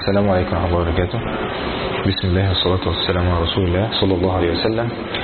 السلام عليكم ورحمة الله وبركاته. بسم الله والصلاة والسلام على رسول الله صلى الله عليه وسلم.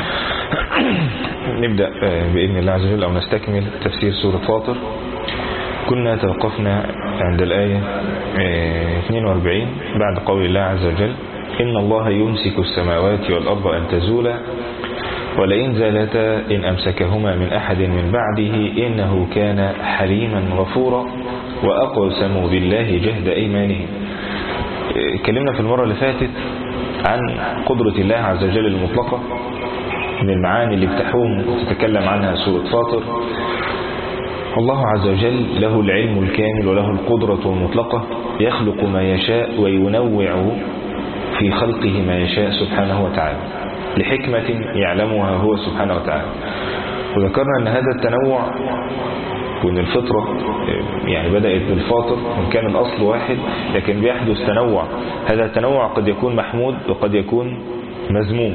نبدأ بإذن الله عز وجل أو نستكمل تفسير سورة فاطر. كنا توقفنا عند الآية 42 بعد قول الله عز وجل: إن الله يمسك السماوات والأرض أن تزولا ولئن زالتا إن أمسكهما من أحد من بعده إنه كان حليما غفورا وأقسموا بالله جهد أيمانهم. اتكلمنا في المرة اللي فاتت عن قدرة الله عز وجل المطلقة من المعاني اللي بتحوم وتتكلم عنها سورة فاطر. الله عز وجل له العلم الكامل وله القدرة المطلقة، يخلق ما يشاء وينوع في خلقه ما يشاء سبحانه وتعالى لحكمة يعلمها هو سبحانه وتعالى. وذكرنا أن هذا التنوع وأن الفطرة يعني بدأت بالفاطر وإن كان الأصل واحد لكن بيحدث تنوع. هذا التنوع قد يكون محمود وقد يكون مذموم.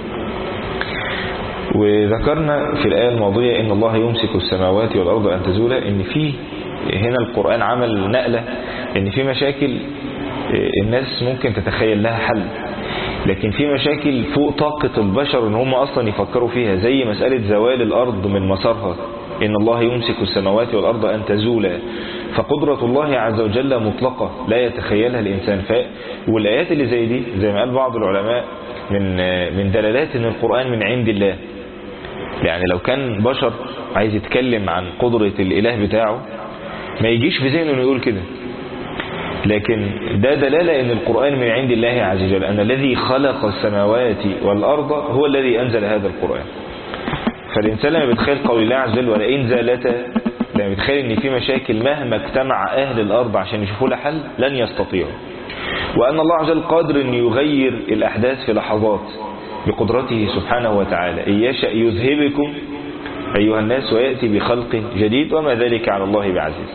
وذكرنا في الآية الماضية إن الله يمسك السماوات والأرض أن تزولا، إن في هنا القرآن عمل نقلة إن في مشاكل الناس ممكن تتخيل لها حل، لكن في مشاكل فوق طاقة البشر إن هم أصلا يفكروا فيها، زي مسألة زوال الأرض من مسارها. إن الله يمسك السماوات والأرض أن تزولا، فقدرة الله عز وجل مطلقة لا يتخيلها الإنسان. والآيات اللي زي دي زي ما قال بعض العلماء من دلالات إن القرآن من عند الله. يعني لو كان بشر عايز يتكلم عن قدرة الإله بتاعه ما يجيش في ذهنه إنه يقول كده، لكن ده دلالة إن القرآن من عند الله عز وجل، أن الذي خلق السماوات والأرض هو الذي أنزل هذا القرآن. فالإنسان لما بيتخيل قول الله عز وجل ولئن زالتا، لما بيتخيل إن في مشاكل مهما اجتمع أهل الأرض عشان يشوفوا لها حل لن يستطيعوا، وأن الله عز وجل قادر أن يغير الأحداث في لحظات بقدرته سبحانه وتعالى. إن يشأ يذهبكم أيها الناس ويأتي بخلق جديد وما ذلك على الله بعزيز.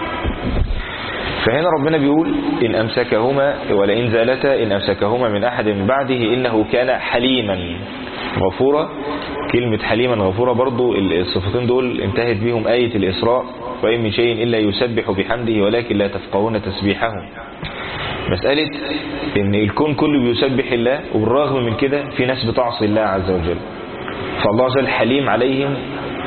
فهنا ربنا بيقول إن أمسكهما ولئن زالتا إن أمسكهما من أحد من بعده إنه كان حليما غفورا. كلمة حليما غفورا برضو الصفتين دول انتهت بهم آية الإسراء: وإن من شيء إلا يسبح بحمده ولكن لا تفقهون تسبيحهم. مسألة إن الكون كله بيسبح الله وبالرغم من كده في ناس بتعصي الله عز وجل، فالله عز وجل حليم عليهم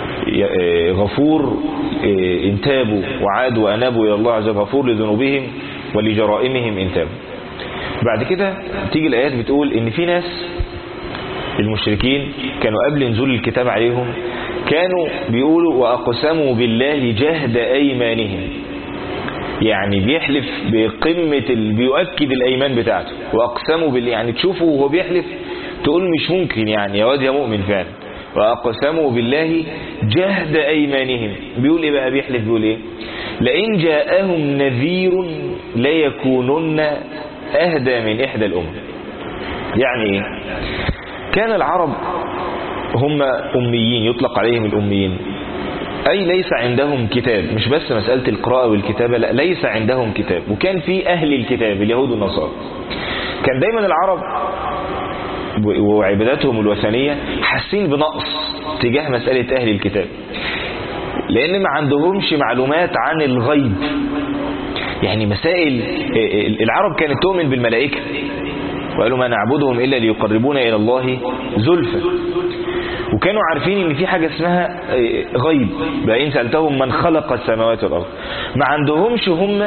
غفور إن تابوا وعادوا وأنابوا إلى الله عز وجل، غفور لذنوبهم ولجرائمهم إن تابوا. بعد كده تيجي الآيات بتقول إن في ناس المشركين كانوا قبل نزول الكتاب عليهم كانوا بيقولوا وأقسموا بالله جهد أيمانهم، يعني بيحلف بقمة بيؤكد الأيمان بتاعته. وأقسموا بالله يعني تشوفوا وهو بيحلف تقول مش ممكن، يعني يا واد يا مؤمن فعلا. وأقسموا بالله جهد أيمانهم. بيقول إيه بقى؟ بيحلف بيقول إيه؟ لئن جاءهم نذير ليكونن أهدى من إحدى الأمم. يعني إيه؟ كان العرب هم أميين، يطلق عليهم الأميين، أي ليس عندهم كتاب. مش بس مسألة القراءة والكتابة، لا، ليس عندهم كتاب. وكان في أهل الكتاب اليهود والنصارى. كان دايما العرب وعباداتهم الوثنية حاسين بنقص تجاه مسألة أهل الكتاب، لأن ما عندهمش معلومات عن الغيب. يعني مسائل العرب كانت تؤمن بالملائكة وقالوا ما نعبدهم إلا ليقربونا إلى الله زلفى، وكانوا عارفين ان في حاجة اسمها غيب، بأن سألتهم من خلق السماوات والأرض. ما عندهمش هم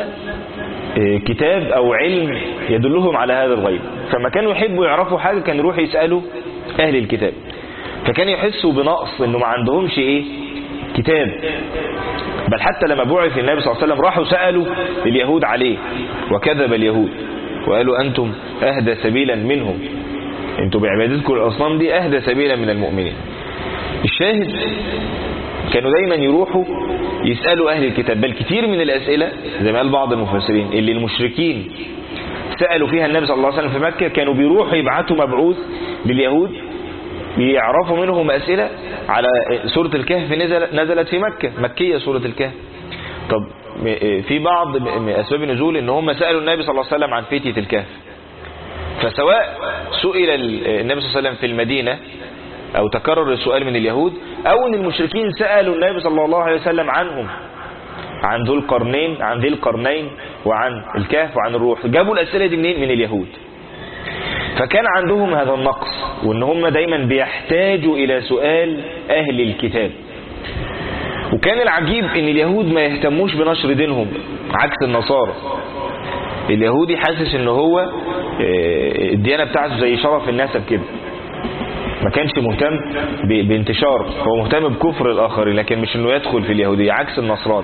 كتاب أو علم يدلهم على هذا الغيب، فما كانوا يحبوا يعرفوا حاجة كانوا يروحوا يسألوا أهل الكتاب. فكانوا يحسوا بنقص انه ما عندهمش كتاب. بل حتى لما بعث النبي صلى الله عليه وسلم راحوا سألوا اليهود عليه وكذب اليهود وقالوا أنتم أهدى سبيلا منهم، انتوا بعبادتكم الأصنام دي أهدى سبيلا من المؤمنين. الشاهد كانوا دايما يروحوا يسألوا أهل الكتاب. بل كتير من الأسئلة زي ما قال بعض المفسرين اللي المشركين سألوا فيها النبي صلى الله عليه وسلم في مكة كانوا بيروحوا يبعثوا مبعوث لليهود يعرفوا منهم أسئلة على سورة الكهف. نزلت في مكة، مكية سورة الكهف. طب في بعض من أسباب النزول ان هم سألوا النبي صلى الله عليه وسلم عن فتية الكهف. فسواء سئل النبي صلى الله عليه وسلم في المدينة أو تكرر السؤال من اليهود، أو أن المشركين سألوا النبي صلى الله عليه وسلم عنهم عن ذي القرنين وعن الكهف وعن الروح. جابوا الأسئلة دي منين؟ من اليهود. فكان عندهم هذا النقص، وان هم دايما بيحتاجوا الى سؤال اهل الكتاب. وكان العجيب ان اليهود ما يهتموش بنشر دينهم عكس النصارى. اليهودي حاسس ان هو الديانة بتاعته زي شرف النسب كده، ما كانش مهتم بانتشار، هو مهتم بكفر الآخرين لكن مش انه يدخل في اليهودية عكس النصران.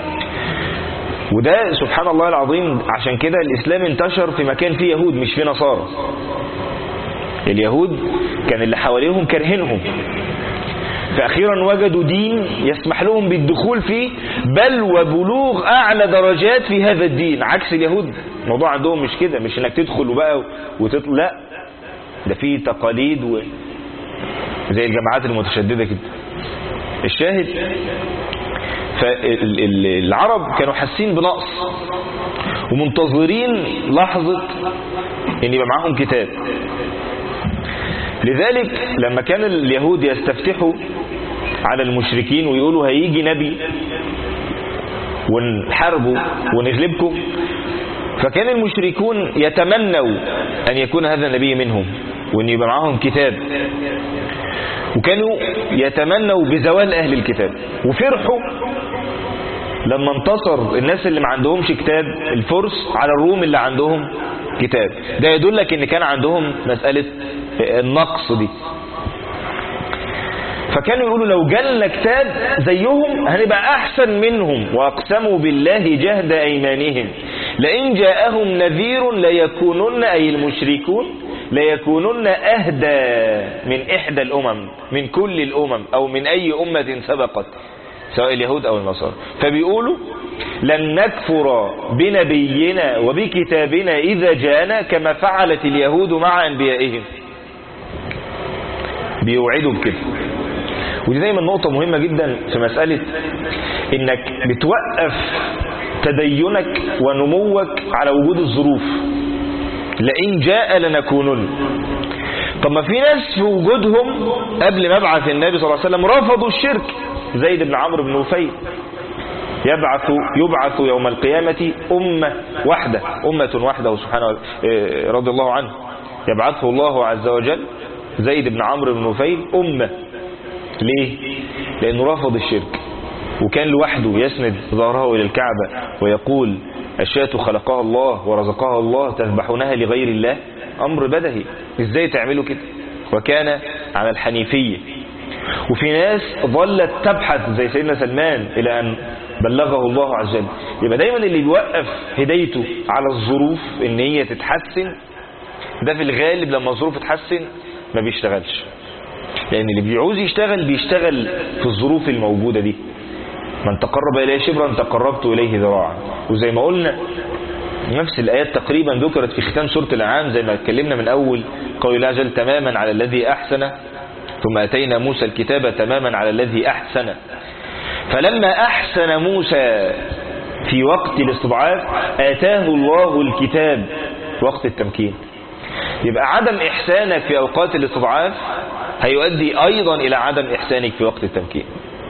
وده سبحان الله العظيم، عشان كده الإسلام انتشر في مكان فيه يهود مش فيه نصارى. اليهود كان اللي حواليهم كارهينهم، فأخيرا وجدوا دين يسمح لهم بالدخول فيه، بل وبلوغ أعلى درجات في هذا الدين، عكس اليهود. الموضوع عندهم مش كده، مش انك تدخل وبقى وتطلع، لا، ده فيه تقاليد زي الجماعات المتشددة كده. الشاهد، فالعرب كانوا حاسين بنقص ومنتظرين لحظة ان يبقى معاهم كتاب. لذلك لما كان اليهود يستفتحوا على المشركين ويقولوا هيجي نبي ونحاربه ونغلبكم، فكان المشركون يتمنوا أن يكون هذا النبي منهم وأن يبقى معهم كتاب، وكانوا يتمنوا بزوال أهل الكتاب، وفرحوا لما انتصر الناس اللي ما عندهمش كتاب، الفرس، على الروم اللي عندهم كتاب. ده يدلك ان كان عندهم مسألة النقص دي. فكانوا يقولوا لو جالنا كتاب زيهم هنبقى أحسن منهم، وأقسموا بالله جهد أيمانهم لئن جاءهم نذير ليكونن، أي المشركون، ليكونن أهدى من إحدى الأمم، من كل الأمم أو من أي أمة سبقت، سواء اليهود أو النصارى. فبيقولوا لن نكفر بنبينا وبكتابنا إذا جاءنا كما فعلت اليهود مع أنبيائهم. بيوعدوا بكده. ودي دايما نقطة مهمة جدا في مسألة إنك بتوقف تدينك ونموك على وجود الظروف. لئن جاء لنكونن. طب ما في ناس في وجودهم قبل مبعث النبي صلى الله عليه وسلم رفضوا الشرك، زيد بن عمرو بن نفيل. يبعث يوم القيامة أمة واحدة سبحانه رضي الله عنه، يبعثه الله عز وجل زيد بن عمرو بن نفيل أمة. ليه؟ لأنه رفض الشرك، وكان لوحده يسند ظهره إلى الكعبة ويقول الشاة خلقها الله ورزقها الله تذبحونها لغير الله. أمر بدهي، إزاي تعملوا كده؟ وكان على الحنيفية. وفي ناس ظلت تبحث زي سيدنا سلمان إلى أن بلغه الله عز وجل. يبقى دايما اللي بيوقف هدايته على الظروف إن هي تتحسن، ده في الغالب لما الظروف تتحسن ما بيشتغلش، لأن اللي بيعوز يشتغل بيشتغل في الظروف الموجودة دي. من تقرب إليه شبرا تقربت إليه ذراعا. وزي ما قلنا نفس الآيات تقريبا ذكرت في ختام سورة الأنعام، زي ما اتكلمنا من أول قول الله جل تماما على الذي أحسن ثم أتينا موسى الكتاب تماما على الذي أحسن. فلما أحسن موسى في وقت الاستضعاف آتاه الله الكتاب وقت التمكين. يبقى عدم إحسانك في أوقات الاستضعاف هيؤدي أيضا إلى عدم إحسانك في وقت التمكين.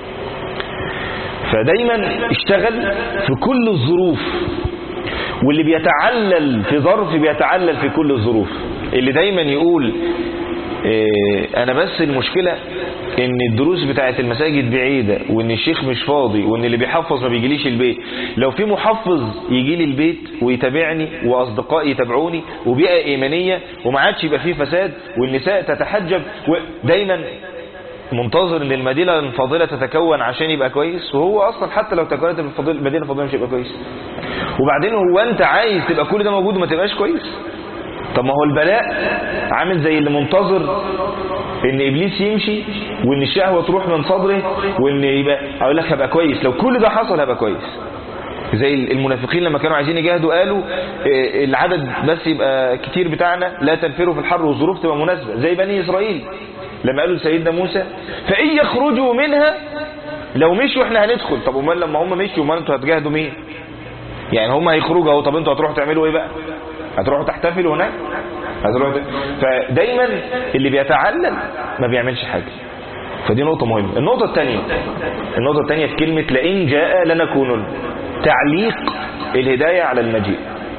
فدايما اشتغل في كل الظروف، واللي بيتعلل في ظرف بيتعلل في كل الظروف. اللي دايما يقول أنا بس المشكلة ان الدروس بتاعت المساجد بعيدة، وان الشيخ مش فاضي، وان اللي بيحفظ ما بيجيليش البيت. لو في محفظ يجي لي البيت ويتابعني واصدقائي يتابعوني وبيئة ايمانية وما عادش يبقى فيه فساد والنساء تتحجب، ودايما منتظر ان المدينة الفاضلة تتكون عشان يبقى كويس، وهو اصلا حتى لو تكونت المدينة الفاضلة مش يبقى كويس. وبعدين هو انت عايز تبقى كل ده موجود وما تبقاش كويس؟ طب ما هو البلاء عامل زي اللي منتظر ان ابليس يمشي وان الشهوة تروح من صدره وان يبقى اقول لك هبقى كويس، لو كل ده حصل هبقى كويس. زي المنافقين لما كانوا عايزين يجاهدوا قالوا العدد بس يبقى كتير بتاعنا، لا تنفروا في الحر والظروف تبقى مناسبة. زي بني اسرائيل لما قالوا لسيدنا موسى فإن يخرجوا منها، لو مشوا احنا هندخل. طب امال لما هم مشوا امال انتوا هتجاهدوا مين؟ يعني هم هيخرجوا اهو، طب انتوا هتروحوا تعملوا ايه بقى؟ هتروحوا تحتفلوا هناك؟ فدايما اللي بيتعلل ما بيعملش حاجة. فدي نقطة مهمة. النقطة الثانية في كلمة لئن جاء لنكونن. تعليق الهداية على المجيء.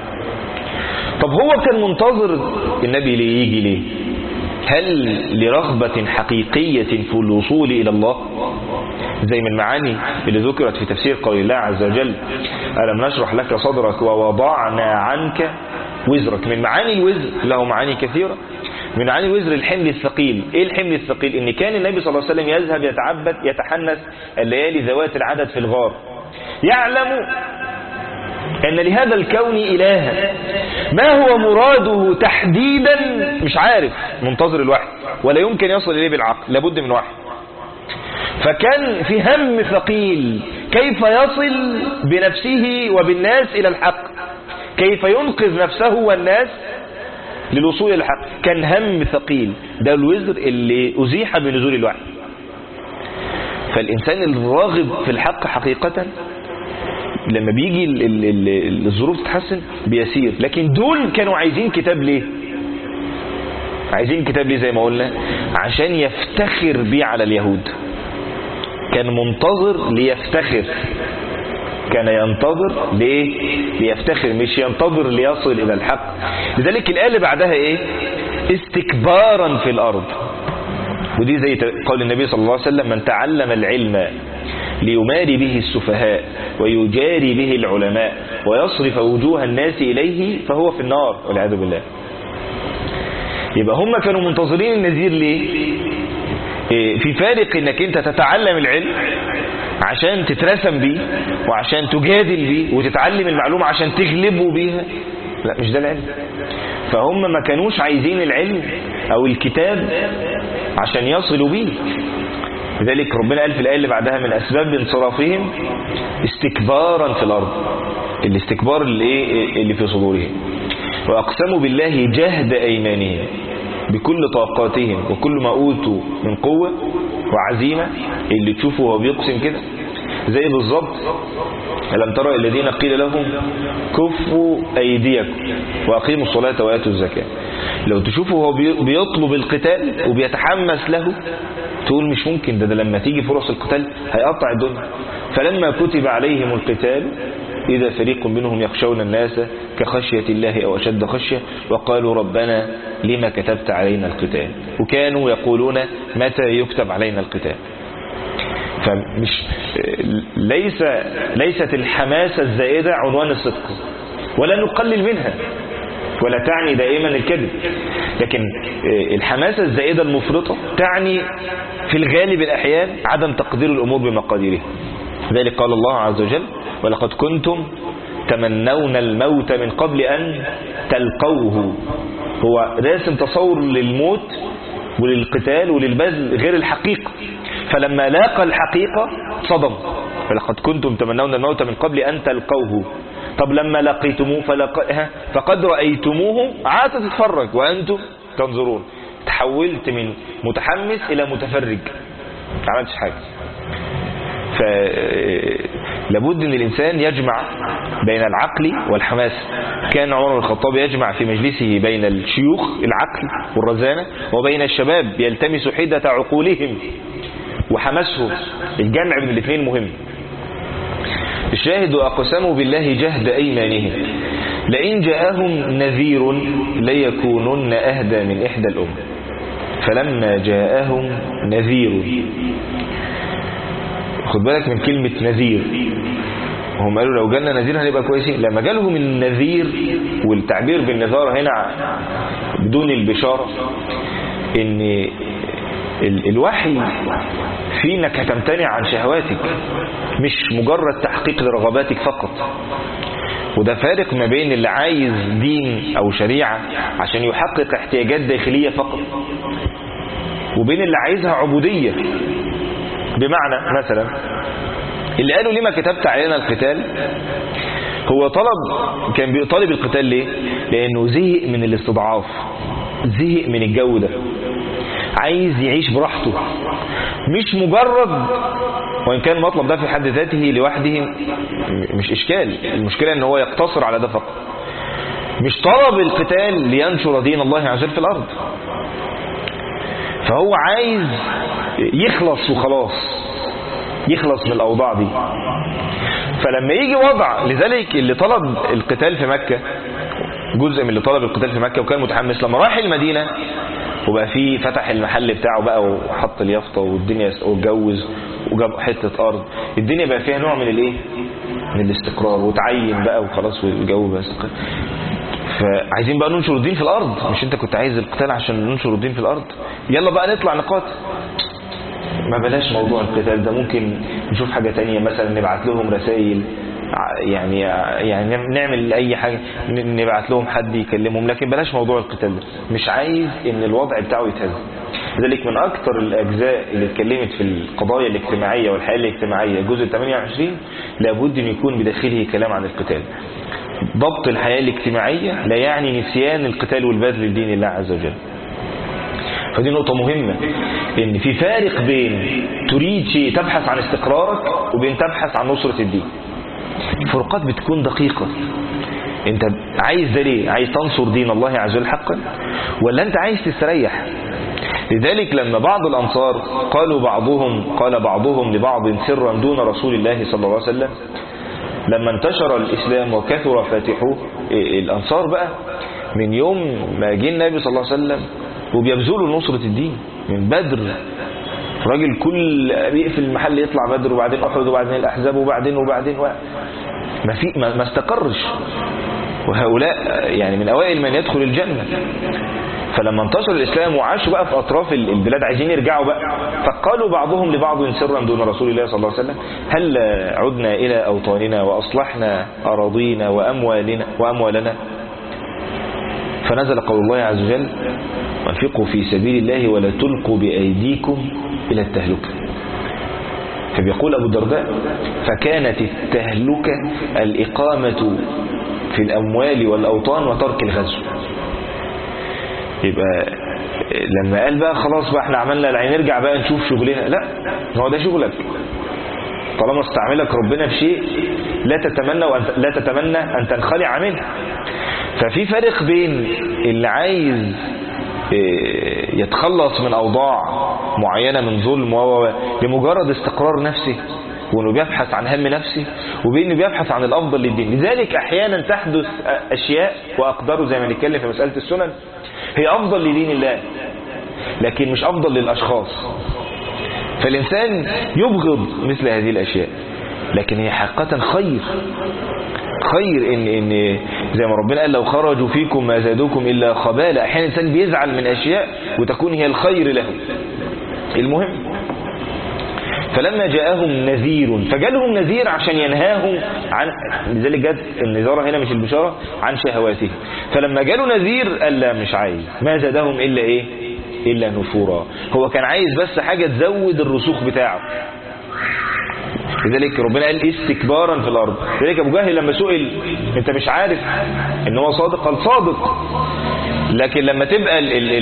طب هو كان منتظر النبي ليه يجي ليه؟ هل لرغبة حقيقية في الوصول إلى الله؟ زي من المعاني اللي ذكرت في تفسير قول الله عز وجل ألم نشرح لك صدرك ووضعنا عنك وزرك. من معاني الوزر له معاني كثيرة. من معاني الوزر الحمل الثقيل. ايه الحمل الثقيل؟ ان كان النبي صلى الله عليه وسلم يذهب يتعبد يتحنث الليالي ذوات العدد في الغار، يعلم أن لهذا الكون إلها ما هو مراده تحديدا مش عارف، منتظر الوحي ولا يمكن يصل إليه بالعقل، لابد من وحي. فكان في هم ثقيل كيف يصل بنفسه وبالناس إلى الحق، كيف ينقذ نفسه والناس للوصول إلى الحق. كان هم ثقيل، ده الوزر اللي أزيح بنزول الوحي. فالإنسان الراغب في الحق حقيقة لما بيجي الظروف تتحسن بيسير. لكن دول كانوا عايزين كتاب ليه؟ عايزين كتاب ليه زي ما قلنا؟ عشان يفتخر بيه على اليهود. كان منتظر ليفتخر، كان ينتظر ليه؟ ليفتخر، مش ينتظر ليصل إلى الحق. لذلك الآية اللي بعدها إيه؟ استكبارا في الأرض. ودي زي قول النبي صلى الله عليه وسلم من تعلم العلم ليماري به السفهاء ويجاري به العلماء ويصرف وجوه الناس إليه فهو في النار والعياذ بالله. يبقى هم كانوا منتظرين النذير ليه؟ في فارق انك انت تتعلم العلم عشان تترسم بيه وعشان تجادل بيه وتتعلم المعلومة عشان تغلبوا بيها. لا، مش ده العلم. فهم ما كانوش عايزين العلم او الكتاب عشان يصلوا بيه. لذلك ربنا قال في الآية اللي بعدها من أسباب انصرافهم استكبارا في الأرض. الاستكبار اللي في صدورهم. وأقسموا بالله جهد أيمانهم بكل طاقاتهم وكل ما أوتوا من قوة وعزيمة. اللي تشوفه هو بيقسم كده زي بالظبط ألم ترى الذين قيل لهم كفوا أيديكم وأقيموا الصلاة وآتوا الزكاة. لو تشوفه هو بيطلب القتال وبيتحمس له تقول مش ممكن، ده لما تيجي فرص القتال هيقطع الدنيا. فلما كتب عليهم القتال إذا فريق منهم يخشون الناس كخشية الله أو أشد خشية وقالوا ربنا لما كتبت علينا القتال. وكانوا يقولون متى يكتب علينا القتال. فمش ليست الحماسة الزائدة عنوان الصدق ولا نقلل منها ولا تعني دائما الكذب، لكن الحماسة الزائدة المفرطة تعني في الغالب الأحيان عدم تقدير الأمور بمقاديرها. ذلك قال الله عز وجل ولقد كنتم تمنون الموت من قبل أن تلقوه. هو راسم تصور للموت وللقتال وللبذل غير الحقيقة، فلما لاقى الحقيقة صدم. فلقد كنتم تمنون الموت من قبل أن تلقوه. طب لما لقيتموه فقد رأيتموه عاد تتفرج وأنتم تنظرون. تحولت من متحمس إلى متفرج، ما عملتش حاجة. فلابد أن الإنسان يجمع بين العقل والحماس. كان عمر بن الخطاب يجمع في مجلسه بين الشيوخ العقل والرزانة وبين الشباب يلتمس حدة عقولهم وحماسهم. الجمع بين الاثنين مهم. الشاهد أقسموا بالله جهد أيمانهم لئن جاءهم نذير ليكونن أهدى من إحدى الأمم فلما جاءهم نذير. خد بالك من كلمة نذير. هم قالوا لو جالنا نذير هنبقى كويسين. لما جالهم النذير، والتعبير بالنذارة هنا بدون البشارة، ان الوحي في انك هتمتنع عن شهواتك مش مجرد تحقيق لرغباتك فقط. وده فارق ما بين اللي عايز دين او شريعة عشان يحقق احتياجات داخلية فقط وبين اللي عايزها عبودية. بمعنى مثلا اللي قالوا لما كتبت علينا القتال، هو كان بيطالب القتال ليه؟ لانه زهق من الاستضعاف، زهق من الجو ده، عايز يعيش براحته. مش مجرد، وإن كان المطلب ده في حد ذاته لوحده مش إشكال، المشكلة ان هو يقتصر على ده فقط. مش طلب القتال لينشر دين الله عز وجل في الأرض، فهو عايز يخلص وخلاص، يخلص من الأوضاع دي. فلما يجي وضع، لذلك اللي طلب القتال في مكة، جزء من اللي طلب القتال في مكة وكان متحمس، لما راح المدينة وبقى فيه فتح المحل بتاعه بقى وحط اليافطة والدنيا واتجوز وجاب حتة أرض، الدنيا بقى فيها نوع من الايه، من الاستقرار، وتعين بقى وخلاص والجو بقى استقرار. فعايزين بقى ننشر الدين في الأرض. مش انت كنت عايز القتال عشان ننشر الدين في الأرض؟ يلا بقى نطلع نقاتل. ما بلاش موضوع القتال ده، ممكن نشوف حاجة تانية، مثلا نبعت لهم رسائل، يعني نعمل اي حاجة، نبعت لهم حد يكلمهم، لكن بلاش موضوع القتال ده. مش عايز ان الوضع بتاعه يتهز. لذلك من اكتر الاجزاء اللي اتكلمت في القضايا الاجتماعية والحياة الاجتماعية الجزء 28 لابد ان يكون بداخله كلام عن القتال. ضبط الحياة الاجتماعية لا يعني نسيان القتال والبذل لدين الله عز وجل. فدي نقطة مهمة، ان في فارق بين تريد شيء تبحث عن استقرارك وبين تبحث عن نصرة الدين. الفروقات بتكون دقيقة. انت عايز ده ليه؟ عايز تنصر دين الله عز وجل حقا، ولا انت عايز تستريح؟ لذلك لما بعض الأنصار قال بعضهم لبعض سرا دون رسول الله صلى الله عليه وسلم، لما انتشر الإسلام وكثر فاتحوه، الأنصار بقى من يوم ما جه النبي صلى الله عليه وسلم وبيبذلوا نصرة الدين من بدر، راجل كل بيقفل المحل يطلع بدر وبعدين أحد وبعدين الأحزاب وبعدين ما استقرش، وهؤلاء يعني من أوائل من يدخل الجنة. فلما انتشر الإسلام وعاشوا بقى في أطراف البلاد عايزين يرجعوا بقى، فقالوا بعضهم لبعض سرا دون رسول الله صلى الله عليه وسلم، هل عدنا إلى أوطاننا وأصلحنا أراضينا وأموالنا؟ فنزل قول الله عز وجل: وانفقوا في سبيل الله ولا تلقوا بأيديكم إلى التهلكة. فبيقول أبو الدرداء: فكانت التهلكة الإقامة في الأموال والأوطان وترك الغزو. يبقى لما قال بقى خلاص بقى احنا عملنا العين نرجع بقى نشوف شغلنا، لا، هو ده شغلك. طالما استعملك ربنا في شيء لا تتمنى أن تنخلع منه. ففي فرق بين اللي عايز يتخلص من أوضاع معينة من ظلم لمجرد استقرار نفسه وانه بيبحث عن هم نفسه، وبين انه بيبحث عن الافضل للدين. لذلك احيانا تحدث اشياء واقدار زي ما نتكلم في مسألة السنن هي افضل لدين الله لكن مش افضل للاشخاص. فالانسان يبغض مثل هذه الاشياء، لكن هي حقيقة خير ان زي ما ربنا قال: لو خرجوا فيكم ما زادوكم الا خبالا. احيانا الانسان بيزعل من اشياء وتكون هي الخير له. المهم، فلما جاءهم نذير، فجالهم نذير عشان ينهاهم عن، لذلك جاءت النذارة هنا مش البشارة، عن شهواته. فلما جاله نذير قال لا مش عايز، ما زادهم إلا إيه؟ إلا نفورا. هو كان عايز بس حاجة تزود الرسوخ بتاعه. لذلك ربنا قال استكبارا في الأرض. لذلك أبو جهل لما سئل أنت مش عارف إن هو صادق؟ قال صادق، لكن لما تبقى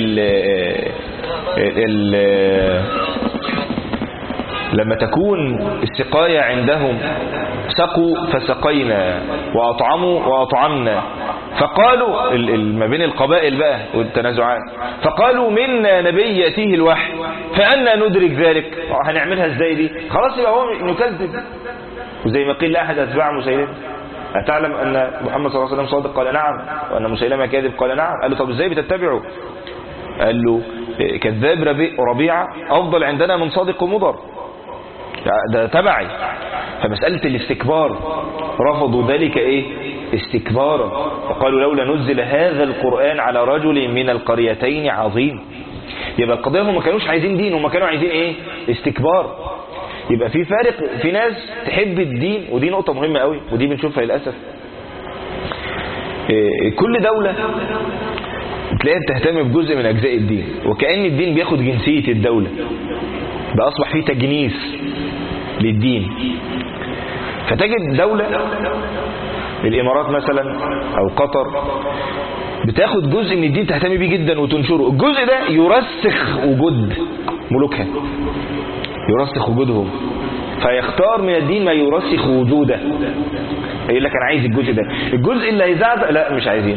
لما تكون السقاية عندهم سقوا فسقينا وأطعموا وأطعمنا، فقالوا ما بين القبائل بقى والتنازعات، فقالوا منا نبي يأتيه الوحي فأنا ندرك ذلك. هنعملها ازاي دي؟ خلاص يبقى هو نكذب. وزي ما قيل لأحد أتباع مسيلمة: أتعلم أن محمد صلى الله عليه وسلم صادق؟ قال نعم. وأن مسيلمة كاذب؟ قال نعم. قال له طب ازاي بتتبعه؟ قال له كذاب ربيعة أفضل عندنا من صادق ومضر، ده تبعي. فمسألة الاستكبار رفضوا ذلك ايه؟ استكبارا، وقالوا لولا نزل هذا القرآن على رجل من القريتين عظيم. يبقى القضية هم ما كانوش عايزين دين، هم كانوا عايزين ايه؟ استكبار. يبقى في فارق، في ناس تحب الدين، ودي نقطة مهمة قوي ودي بنشوفها للأسف. كل دولة تلاقيها بتهتم بجزء من أجزاء الدين، وكأن الدين بياخد جنسية الدولة، بقى أصبح فيه تجنيس للدين. فتجد دولة الإمارات مثلا أو قطر بتاخد جزء من الدين تهتم بيه جدا وتنشره. الجزء ده يرسخ وجود ملوكها، يرسخ وجودهم، فيختار من الدين ما يرسخ وجوده. يقول لك أنا عايز الجزء ده، الجزء اللي هيزعزع لا مش عايزين.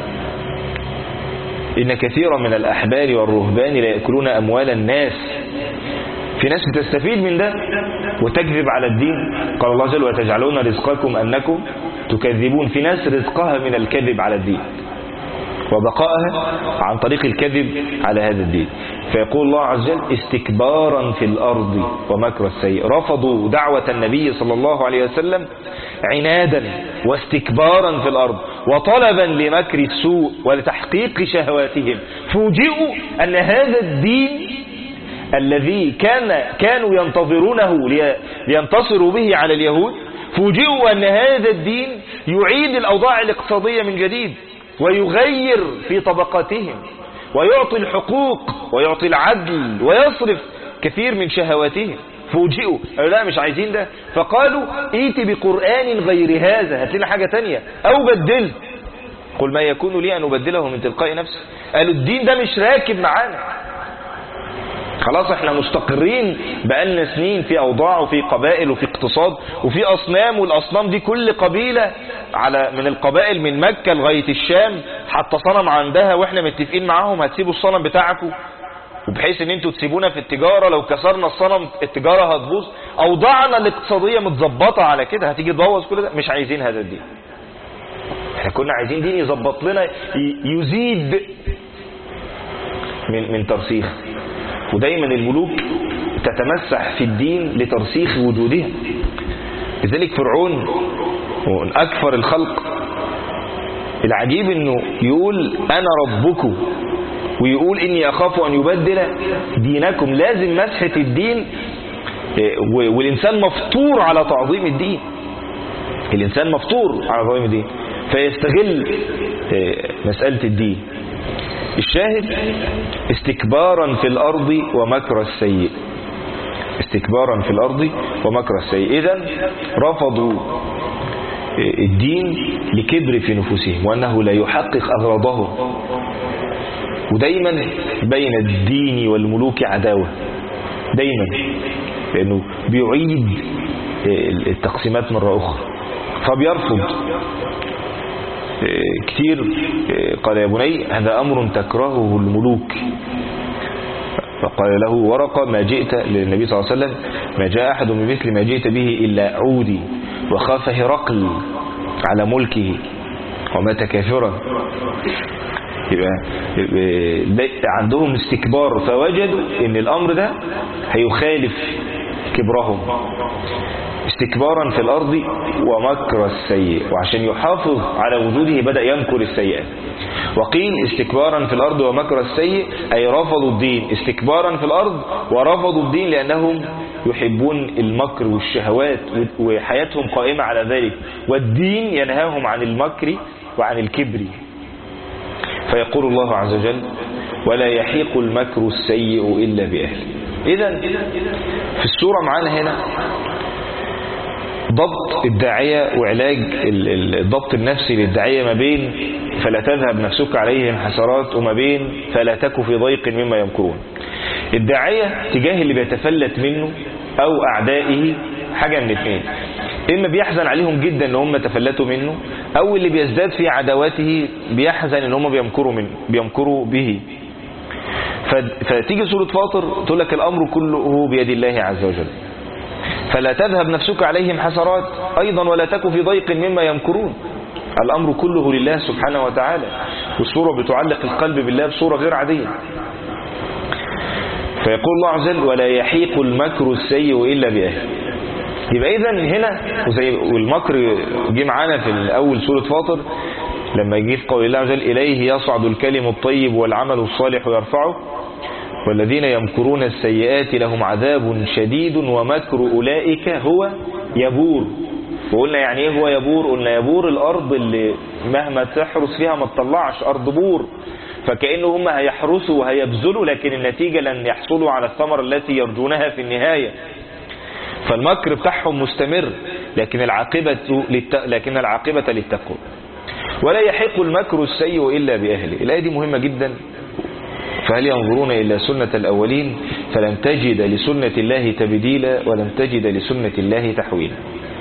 إن كثيرا من الأحبار والرهبان لا يأكلون أموال الناس. في ناس بتستفيد من ده، وتكذب على الدين. قال الله جل وتجعلون رزقكم أنكم تكذبون. في ناس رزقها من الكذب على الدين وبقائها عن طريق الكذب على هذا الدين. فيقول الله عز وجل استكبارا في الأرض ومكر السيء. رفضوا دعوة النبي صلى الله عليه وسلم عنادا واستكبارا في الأرض وطلبا لمكر السوء ولتحقيق شهواتهم. فوجئوا أن هذا الدين الذي كانوا ينتظرونه لينتصروا به على اليهود، فوجئوا أن هذا الدين يعيد الأوضاع الاقتصادية من جديد ويغير في طبقاتهم ويعطي الحقوق ويعطي العدل ويصرف كثير من شهواتهم. فوجئوا قالوا لا مش عايزين ده، فقالوا ائت بقرآن غير هذا، هات لنا حاجة تانية أو بدل. قل ما يكون لي أن أبدله من تلقاء نفسي. قالوا الدين ده مش راكب معانا، خلاص احنا مستقرين بقالنا سنين في أوضاع وفي قبائل وفي اقتصاد وفي أصنام، والأصنام دي كل قبيلة من القبائل من مكة لغاية الشام حتى صنم عندها، واحنا متفقين معاهم هتسيبوا الصنم بتاعكم وبحيث ان انتوا تسيبونا في التجارة، لو كسرنا الصنم التجارة هتبوظ. أوضاعنا الاقتصادية متظبطة على كده، هتيجي تبوظ كل ده. مش عايزين هذا الدين، احنا كنا عايزين دين يظبط لنا، يزيد من ترسيخ. ودايما الملوك تتمسح في الدين لترسيخ وجودها. لذلك فرعون من أكثر الخلق، العجيب انه يقول انا ربكم ويقول اني اخاف ان يبدل دينكم. لازم مسحة الدين، والانسان مفطور على تعظيم الدين، الانسان مفطور على تعظيم الدين فيستغل مسألة الدين. الشاهد استكبارا في الأرض ومكر السيء، استكبارا في الأرض ومكر السيء. إذن رفضوا الدين لكبر في نفوسهم وأنه لا يحقق أغراضهم. ودايما بين الدين والملوك عداوة دايما، لأنه بيعيد التقسيمات مرة أخرى فبيرفض كتير. قال يا بني هذا أمر تكرهه الملوك. فقال له ورقة ما جئت للنبي صلى الله عليه وسلم ما جاء أحد من مثل ما جئت به إلا عودي، وخاف هرقل على ملكه ومات كافرا. يبقى عندهم استكبار، فوجدوا ان الأمر ده هيخالف كبرهم. استكبارا في الأرض ومكر السيء، وعشان يحافظ على وجوده بدأ يمكر السيئات. وقيل استكبارا في الأرض ومكر السيء أي رفضوا الدين استكبارا في الأرض، ورفضوا الدين لأنهم يحبون المكر والشهوات وحياتهم قائمة على ذلك، والدين ينهاهم عن المكر وعن الكبر. فيقول الله عز وجل ولا يحيق المكر السيء إلا بأهله. إذن في السورة معانا هنا ضبط الداعية وعلاج الضبط النفسي للداعية ما بين فلا تذهب نفسك عليهم حسرات وما بين فلا تك في ضيق مما يمكرون. الداعية تجاه اللي بيتفلت منه أو أعدائه حاجة من اثنين، إما بيحزن عليهم جدا ان هم تفلتوا منه، أو اللي بيزداد في عداواته بيحزن ان هم بيمكروا به. فتيجي سورة فاطر تقول لك الأمر كله بيد الله عز وجل، فلا تذهب نفسك عليهم حسرات أيضا ولا تك في ضيق مما يمكرون. الأمر كله لله سبحانه وتعالى، والسورة بتعلق القلب بالله بصورة غير عادية. فيقول الله عز وجل ولا يحيق المكر السيء إلا بأهله. يبقى إذن هنا والمكر جه معانا في أول سورة فاطر لما يجي في قول الله عز وجل إليه يصعد الكلم الطيب والعمل الصالح يرفعه والذين يمكرون السيئات لهم عذاب شديد ومكر أولئك هو يبور. وقلنا يعني ايه هو يبور؟ قلنا يبور الأرض اللي مهما تحرس فيها ما تطلعش، أرض بور. فكأنه هم هيحرسوا وهيبذلوا لكن النتيجة لن يحصلوا على الثمر التي يرجونها في النهاية. فالمكر بتاعهم مستمر لكن العاقبة للتقوى. ولا يحيق المكر السيء إلا بأهله. الآية دي مهمة جدا. فهل ينظرون إلا سنة الأولين فلن تجد لسنة الله تبديلا ولن تجد لسنة الله تحويلا.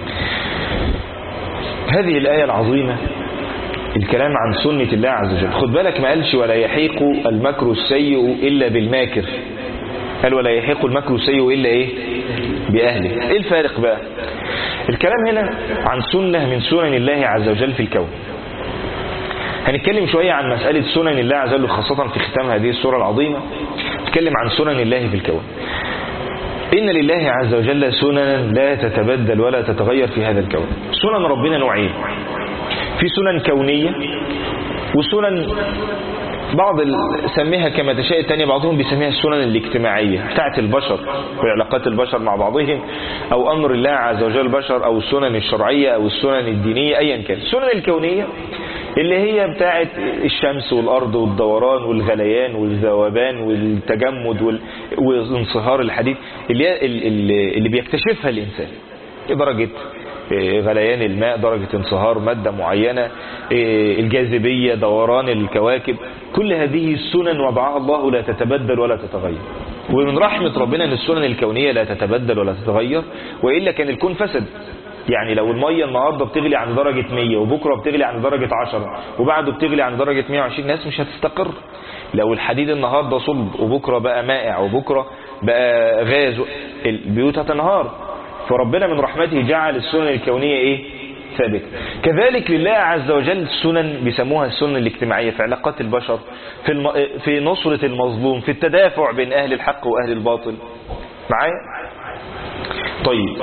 هذه الآية العظيمة الكلام عن سنة الله عز وجل. خد بالك ما قالش ولا يحيق المكر السيء إلا بالماكر، قال ولا يحيق المكر السيء إلا إيه؟ بأهله. ايه الفارق بقى؟ الكلام هنا عن سنة من سنن الله عز وجل في الكون. هنتكلم شوية عن مسألة سنن الله عز وجل خاصة في ختام هذه السورة العظيمة. نتكلم عن سنن الله في الكون. إن لله عز وجل سننا لا تتبدل ولا تتغير في هذا الكون. سنن ربنا نوعين، في سنن كونية وسنن بعض سميها كما تشاء، التانية بعضهم بيسميها السنن الاجتماعية بتاعت البشر وعلاقات البشر مع بعضهم، أو أمر الله عز وجل البشر، أو السنن الشرعية أو السنن الدينية أيا كان. السنن الكونية اللي هي بتاعت الشمس والأرض والدوران والغليان والذوبان والتجمد والانصهار الحديد اللي بيكتشفها الإنسان، درجة غليان الماء، درجة انصهار مادة معينة، الجاذبية، دوران الكواكب، كل هذه السنن وضعها الله لا تتبدل ولا تتغير. ومن رحمة ربنا أن السنن الكونية لا تتبدل ولا تتغير، وإلا كان الكون فسد. يعني لو المية النهاردة بتغلي عن درجة 100 وبكرة بتغلي عن درجة 10 وبعده بتغلي عن درجة 120، الناس مش هتستقر. لو الحديد النهاردة صلب وبكرة بقى مائع وبكرة بقى غاز، البيوت هتنهار. فربنا من رحمته جعل السنن الكونية ايه؟ ثابتة. كذلك لله عز وجل سنن بيسموها السنن الاجتماعية في علاقات البشر، في نصرة المظلوم، في التدافع بين أهل الحق وأهل الباطل. معايا؟ طيب،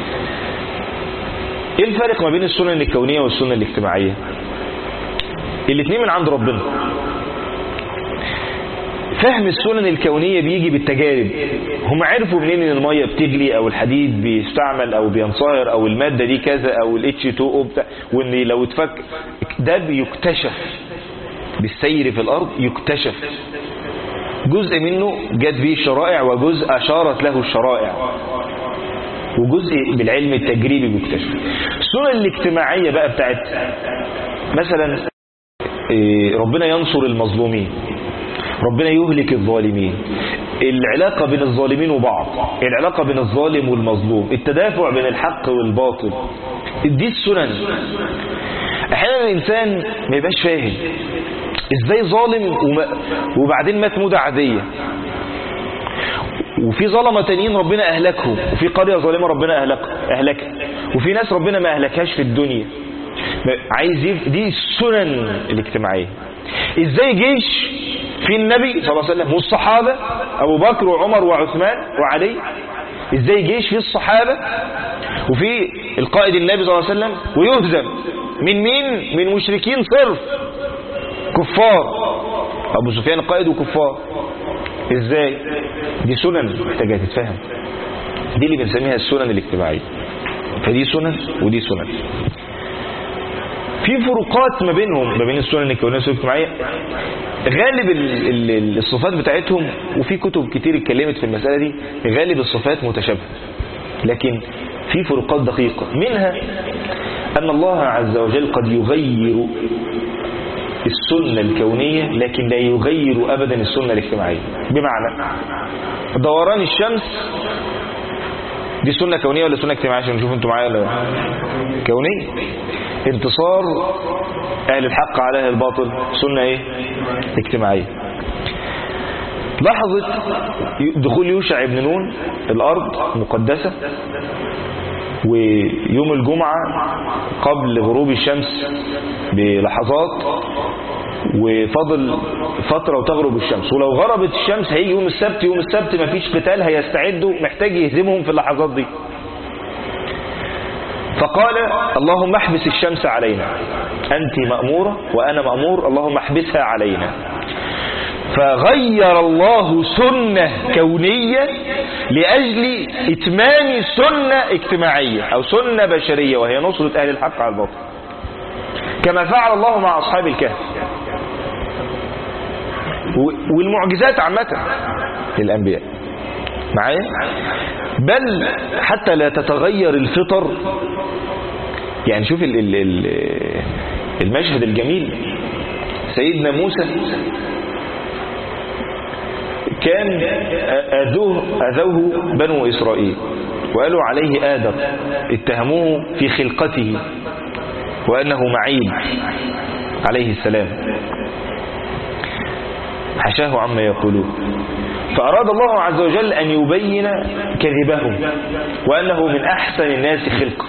ايه الفرق ما بين السنن الكونية والسنن الاجتماعية؟ الاثنين من عند ربنا. فهم السنن الكونية بيجي بالتجارب. هم عرفوا منين ان المية بتغلي او الحديد بيستعمل او بينصهر او المادة دي كذا او ال H2O وان لو اتفك ده بيكتشف بالسير في الارض، يكتشف جزء منه جت به الشرائع وجزء اشارت له الشرائع وجزء بالعلم التجريبي بيكتشف. السنن الاجتماعية بقى بتاعت مثلا ربنا ينصر المظلومين، ربنا يهلك الظالمين، العلاقة بين الظالمين وبعض، العلاقة بين الظالم والمظلوم، التدافع بين الحق والباطل، دي السنن. احيانا الانسان ما يبقاش فاهم ازاي ظالم وبعدين مات موتة عادية، وفي ظلمة تانيين ربنا اهلكهم، وفي قرية ظالمة ربنا اهلكها، وفي ناس ربنا ما اهلكهاش في الدنيا. عايز دي السنن الاجتماعية. ازاي جيش في النبي صلى الله عليه وسلم والصحابة أبو بكر وعمر وعثمان وعلي، إزاي جيش في الصحابة وفي القائد النبي صلى الله عليه وسلم ويهزم من مين؟ من مشركين صرف، كفار، أبو سفيان القائد وكفار. إزاي؟ دي سنن محتاجة تتفهم، دي اللي بنسميها السنن الاجتماعية. فدي سنن ودي سنن. في فروقات ما بينهم، ما بين السنن الكونية والسنن الاجتماعية. غالب الصفات بتاعتهم، وفي كتب كتير اتكلمت في المسألة دي، غالب الصفات متشابهة، لكن في فروقات دقيقة. منها أن الله عز وجل قد يغير السنة الكونية لكن لا يغير أبدا السنة الاجتماعية. بمعنى دوران الشمس دي سنة كونية ولا سنة اجتماعية؟ عشان نشوف انتوا معايا ولا كونية. انتصار أهل الحق على أهل الباطل سنة ايه؟ اجتماعية. لحظة دخول يوشع بن نون الأرض مقدسة، ويوم الجمعة قبل غروب الشمس بلحظات وفضل فترة وتغرب الشمس، ولو غربت الشمس هيجي يوم السبت، يوم السبت مفيش قتال، هيستعدوا، محتاج يهزمهم في اللحظات دي. فقال اللهم احبس الشمس علينا، أنت مأمورة وأنا مأمور، اللهم احبسها علينا. فغير الله سنة كونية لأجل إتمام سنة اجتماعية أو سنة بشرية، وهي نصرة أهل الحق على الباطل، كما فعل الله مع أصحاب الكهف. والمعجزات عامة للأنبياء معايا، بل حتى لا تتغير الفطر. يعني شوف المشهد الجميل. سيدنا موسى كان أذوه بنو إسرائيل وقالوا عليه آدم، اتهموه في خلقته وأنه معيب عليه السلام، حشاه عما يقولون. فأراد الله عز وجل أن يبين كذبهم وأنه من أحسن الناس خلقا.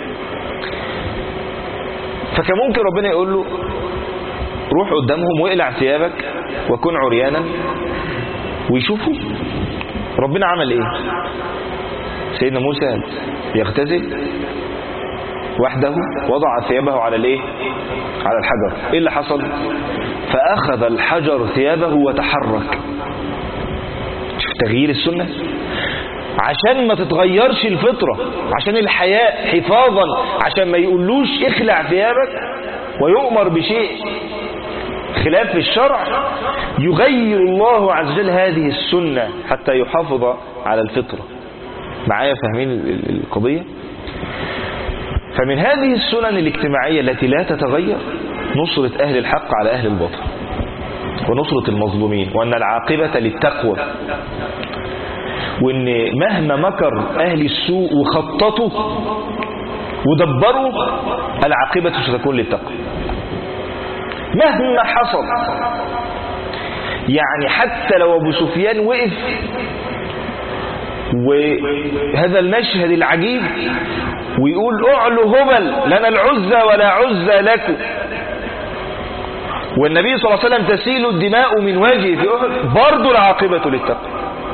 فكان ممكن ربنا يقول له روح قدامهم واقلع ثيابك وكن عريانا ويشوفوا. ربنا عمل ايه؟ سيدنا موسى يغتسل وحده، وضع ثيابه على الايه؟ على الحجر. ايه اللي حصل؟ فأخذ الحجر ثيابه وتحرك. شوف تغيير السنة عشان ما تتغيرش الفطرة، عشان الحياء حفاظا، عشان ما يقولوش اخلع ثيابك ويؤمر بشيء خلاف الشرع. يغير الله عز وجل هذه السنة حتى يحافظ على الفطرة. معايا فاهمين القضية؟ فمن هذه السنن الاجتماعية التي لا تتغير نصرة أهل الحق على أهل الباطل ونصرة المظلومين، وأن العاقبة للتقوى، وأن مهما مكر أهل السوء وخططوا ودبروا العاقبة ستكون للتقوى مهما حصل. يعني حتى لو أبو سفيان وقف وهذا المشهد العجيب ويقول اعلوا هبل لنا العزة ولا عزة لكم، والنبي صلى الله عليه وسلم تسيل الدماء من وجهه في أحد، برضو العاقبة للتقوى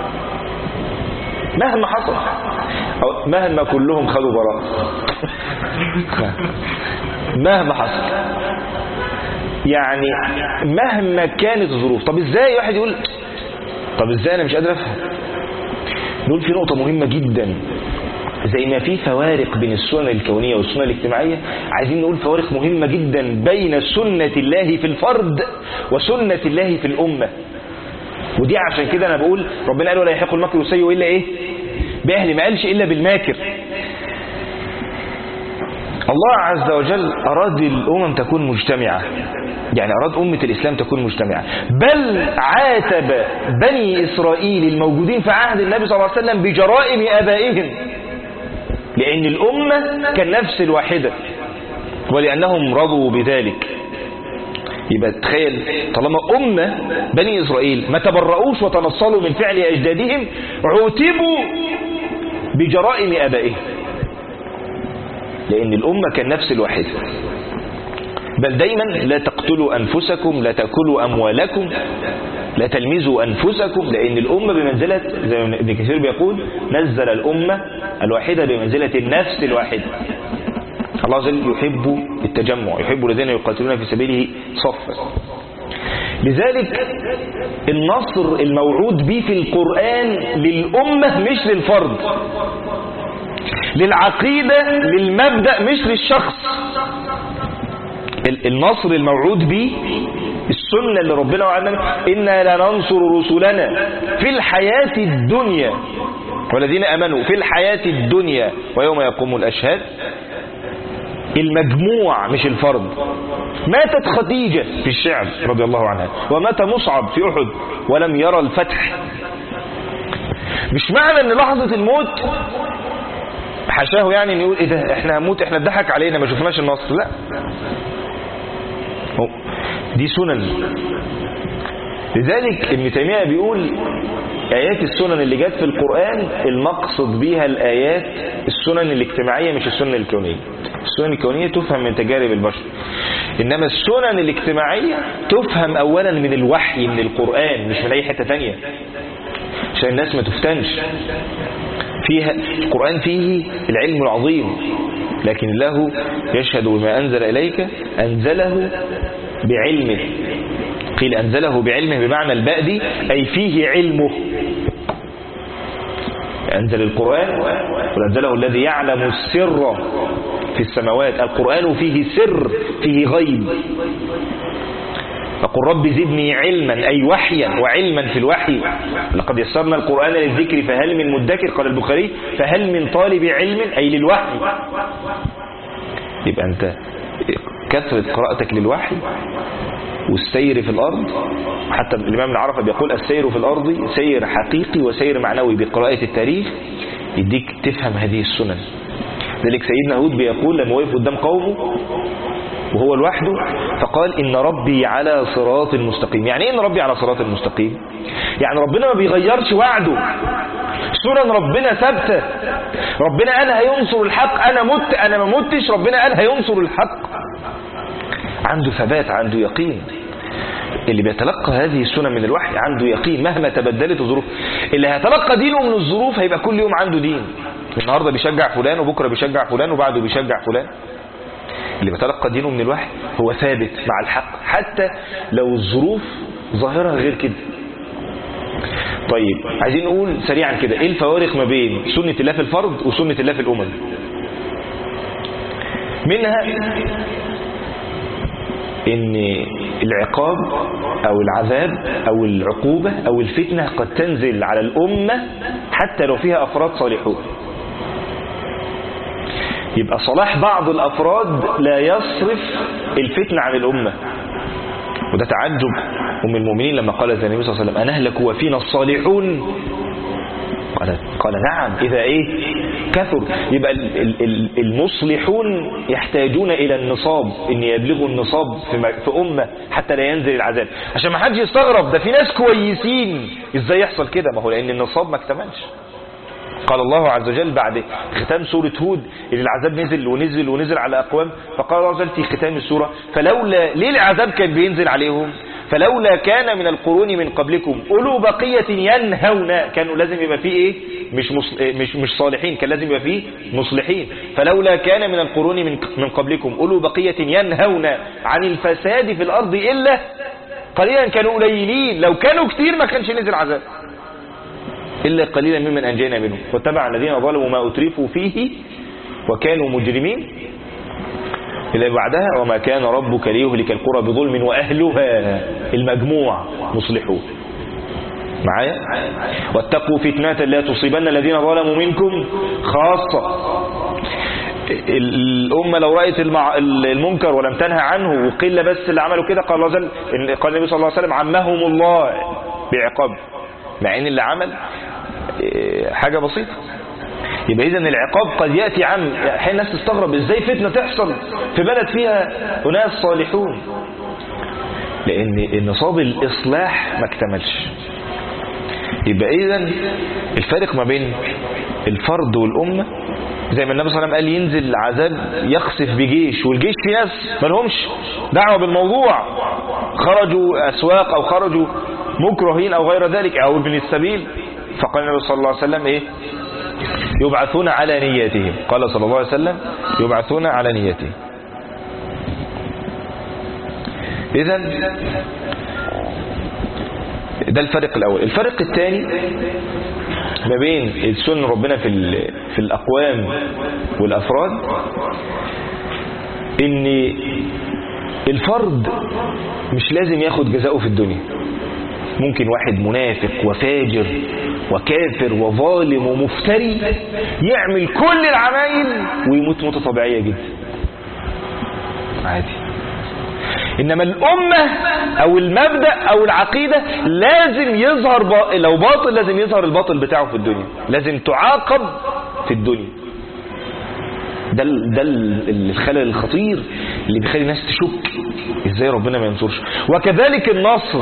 مهما حصل، أو مهما كلهم خدوا براء مهما حصل، يعني مهما كانت الظروف. طب ازاي واحد يقول طب ازاي انا مش قادر افهم؟ نقول في نقطة مهمة جدا، زي ما في فوارق بين السنن الكونية والسنن الاجتماعية، عايزين نقول فوارق مهمة جدا بين سنة الله في الفرد وسنة الله في الأمة. ودي عشان كده أنا بقول ربنا قال ولا يحق المكر السيء إلا إيه؟ بأهل، ما قالش إلا بالماكر. الله عز وجل أراد الأمم تكون مجتمعة، يعني أراد أمة الإسلام تكون مجتمعة، بل عاتب بني إسرائيل الموجودين في عهد النبي صلى الله عليه وسلم بجرائم آبائهم، لأن الأمة كالنفس الواحدة ولأنهم رضوا بذلك. يبقى تخيل طالما أمة بني إسرائيل ما تبرؤوش وتنصلوا من فعل أجدادهم، عوتبوا بجرائم آبائهم، لأن الأمة كالنفس الواحدة. بل دايما لا تقتلوا أنفسكم، لا تأكلوا أموالكم، لا تلمزوا أنفسكم، لأن الأمة بمنزلة زي ما ابن كثير بيقول نزل الأمة الواحدة بمنزلة النفس الواحدة. الله عز وجل يحب التجمع، يحب الذين يقاتلون في سبيله صفا. لذلك النصر الموعود به في القرآن للأمة مش للفرد، للعقيدة للمبدأ مش للشخص. النصر الموعود به السنة اللي ربنا وعدنا إنا لننصر رسلنا في الحياة الدنيا والذين أمنوا في الحياة الدنيا ويوم يقوم الأشهاد. المجموع مش الفرد. ماتت خديجة في الشعب رضي الله عنها، ومات مصعب في أحد ولم يرى الفتح. مش معنى ان لحظة الموت حشاه يعني ان يقول ايه ده احنا هنموت، احنا اتضحك علينا ما شفناش النصر، لا، دي سنن. لذلك ابن تيمية بيقول آيات السنن اللي جت في القرآن المقصد بيها الآيات السنن الاجتماعية مش السنن الكونية. السنن الكونية تفهم من تجارب البشر، إنما السنن الاجتماعية تفهم أولا من الوحي من القرآن مش من أي حتة تانية، عشان الناس ما تفتنش فيها. القرآن فيه العلم العظيم، لكن الله يشهد بما أنزل إليك أنزله بعلمه. قيل أنزله بعلمه بمعنى الباء دي أي فيه علمه. أنزل القرآن وأنزله الذي يعلم السر في السماوات. القرآن فيه سر، فيه غيب. فقل رب زدني علما أي وحيا وعلما في الوحي. لقد يسرنا القرآن للذكر فهل من مدكر، قال البخاري فهل من طالب علم أي للوحي. يبقى أنت كثرة قراءتك للوحي والسير في الأرض. حتى الإمام العرفة بيقول السير في الأرض سير حقيقي وسير معنوي بقراءة التاريخ، يديك تفهم هذه السنن. ذلك سيدنا هود بيقول لما وقف قدام قومه وهو لوحده، فقال إن ربي على صراط مستقيم. يعني إيه إن ربي على صراط مستقيم؟ يعني ربنا ما بيغيرش وعده، سنن ربنا ثابتة. ربنا قال هينصر الحق، أنا ما متش، ربنا قال هينصر الحق. عنده ثبات، عنده يقين. اللي بيتلقى هذه السنن من الوحي عنده يقين مهما تبدلت الظروف. اللي هيتلقى دينه من الظروف هيبقى كل يوم عنده دين، النهارده بيشجع فلان وبكره بيشجع فلان وبعده بيشجع فلان. اللي بيتلقى دينه من الوحي هو ثابت مع الحق حتى لو الظروف ظاهرها غير كده. طيب عايزين نقول سريعا كده ايه الفوارق ما بين سنة الله في الفرد وسنة الله في الأمم. منها ان العقاب او العذاب او العقوبة او الفتنة قد تنزل على الأمة حتى لو فيها أفراد صالحون. يبقى صلاح بعض الأفراد لا يصرف الفتنة عن الأمة. وده تعجب أم المؤمنين لما قالت النبي صلى الله عليه وسلم أنهلك وفينا الصالحون؟ قال نعم إذا إيه كثر. يبقى المصلحون يحتاجون إلى النصاب، إن يبلغوا النصاب في أمة حتى لا ينزل العذاب. عشان ما حدش يستغرب ده في ناس كويسين إزاي يحصل كده، ما هو لأن النصاب ما اكتملش. قال الله عز وجل بعد ختام سورة هود إن العذاب نزل ونزل ونزل على أقوام، فقال الله عز وجل في ختام السورة فلولا، ليه العذاب كان بينزل عليهم؟ فلولا كان من القرون من قبلكم أولو بقية ينهون، كانوا لازم يبقى فيه إيه؟ مش صالحين، كان لازم يبقى فيه مصلحين. فلولا كان من القرون من قبلكم أولو بقية ينهون عن الفساد في الأرض إلا قليلا، كانوا قليلين، لو كانوا كتير ما كانش نزل عذاب، إلا قليلا ممن أنجينا منهم واتبع الذين ظلموا ما أترفوا فيه وكانوا مجرمين. إلى بعدها وما كان ربك ليهلك القرى بظلم وأهلها المجموع مصلحون. معايا؟ واتقوا فتنة لا تصيبن الذين ظلموا منكم خاصة. الأمة لو رأيت المنكر ولم تنهى عنه وقل بس اللي عملوا كده، قال النبي صلى الله عليه وسلم عمهم الله بعقاب، مع ان اللي عمل حاجة بسيطة. يبقى إذن العقاب قد يأتي عام. حين الناس تستغرب ازاي فتنة تحصل في بلد فيها أناس صالحون، لأن النصاب الإصلاح ما اكتملش. يبقى إذن الفارق ما بين الفرد والأمة زي ما النبي صلى الله عليه وسلم قال ينزل عذاب يخسف بجيش، والجيش في ناس ما لهمش دعوة بالموضوع، خرجوا أسواق أو خرجوا مكرهين أو غير ذلك أو ابن السبيل، فقال النبي صلى الله عليه وسلم إيه؟ يبعثون على نياتهم. قال صلى الله عليه وسلم يبعثون على نياتهم. إذن ده الفرق الأول. الفرق الثاني ما بين السنة ربنا في الأقوام والأفراد إن الفرد مش لازم ياخد جزاؤه في الدنيا. ممكن واحد منافق وفاجر وكافر وظالم ومفتري يعمل كل العمايل ويموت موتة طبيعية جدا عادي. إنما الأمة أو المبدأ أو العقيدة لازم يظهر لو باطل لازم يظهر الباطل بتاعه في الدنيا، لازم تعاقب في الدنيا. ده الخلل الخطير اللي بيخلي الناس تشك إزاي ربنا ما ينصرش. وكذلك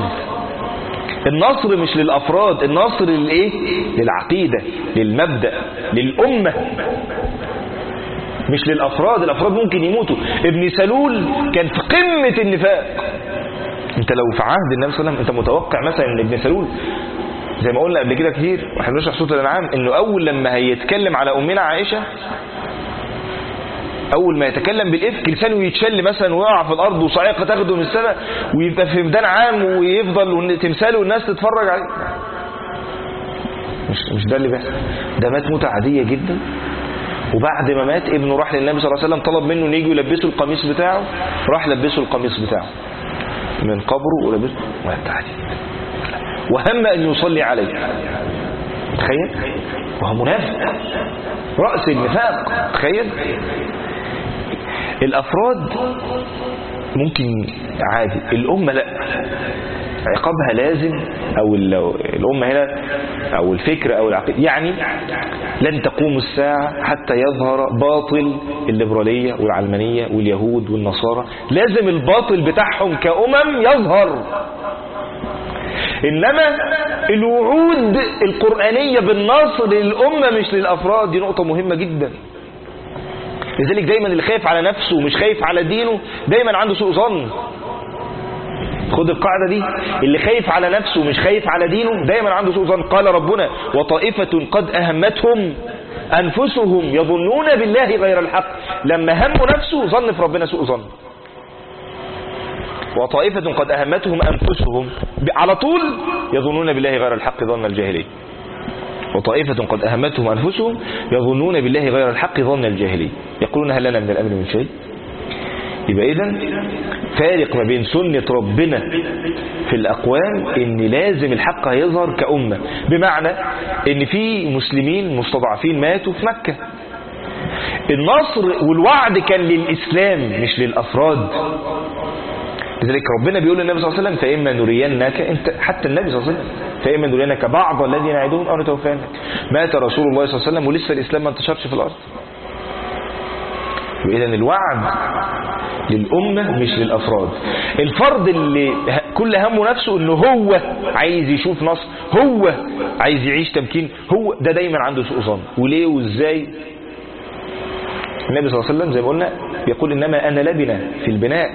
النصر مش للأفراد، النصر للإيه؟ للعقيدة، للمبدأ، للأمة، مش للأفراد. الأفراد ممكن يموتوا. ابن سلول كان في قمة النفاق. انت لو في عهد النبي صلى الله عليه وسلم انت متوقع مثلا ان ابن سلول زي ما قلنا قبل كده كتير واحنا بنشرح سورة الأنعام انه اول لما هيتكلم على امنا عائشة، اول ما يتكلم بالإفك لسانه يتشل مثلا ويقع في الارض وصاعقة تاخده من السماء ويبقى في ميدان عام ويفضل تمثاله والناس تتفرج عليه. مش ده اللي بيحصل. ده مات موتة عادية جدا، وبعد ما مات ابنه راح للنبي صلى الله عليه وسلم طلب منه ان يجي يلبسه القميص بتاعه، راح لبسه القميص بتاعه من قبره ولبسه ومات عادي، وهم ان يصلي عليه. تخيل، وهو منافق رأس النفاق. تخيل. الأفراد ممكن عادي، الأمة لا، عقابها لازم، أو الأمة هنا أو الفكر أو العقيدة. يعني لن تقوم الساعة حتى يظهر باطل الليبرالية والعلمانية واليهود والنصارى. لازم الباطل بتاعهم كأمم يظهر. إنما الوعود القرآنية بالنصر للأمة مش للأفراد، دي نقطة مهمة جدا. لذلك دايما اللي خايف على نفسه ومش خايف على دينه دايما عنده سوء ظن. خد القاعدة دي، اللي خايف على نفسه ومش خايف على دينه دايما عنده سوء ظن. قال ربنا وطائفة قد أهمتهم أنفسهم يظنون بالله غير الحق. لما هموا نفسه ظن في ربنا سوء ظن. وطائفة قد أهمتهم أنفسهم، على طول يظنون بالله غير الحق ظن الجاهلية. وطائفة قد أهمتهم أنفسهم يظنون بالله غير الحق ظن الجاهلية يقولون هل لنا من الأمر من شيء. يبقى إذن فارق ما بين سنة ربنا في الأقوام إن لازم الحق هيظهر كأمة، بمعنى إن في مسلمين مستضعفين ماتوا في مكة. النصر والوعد كان للإسلام مش للأفراد. لذلك ربنا بيقول للنبي صلى الله عليه وسلم فإما نرينك، انت حتى النبي صلى الله عليه وسلم فإما نرينك بعض الذي نعدهم أو نتوفانك. مات رسول الله صلى الله عليه وسلم ولسه الإسلام ما انتشرش في الأرض. وإذن الوعد للأمة مش للأفراد. الفرد اللي كل همه نفسه إنه هو عايز يشوف نصر، هو عايز يعيش تمكين، هو ده دايما عنده سوء ظن. وليه وإزاي؟ النبي صلى الله عليه وسلم زي ما قلنا يقول إنما أنا لبنة في البناء.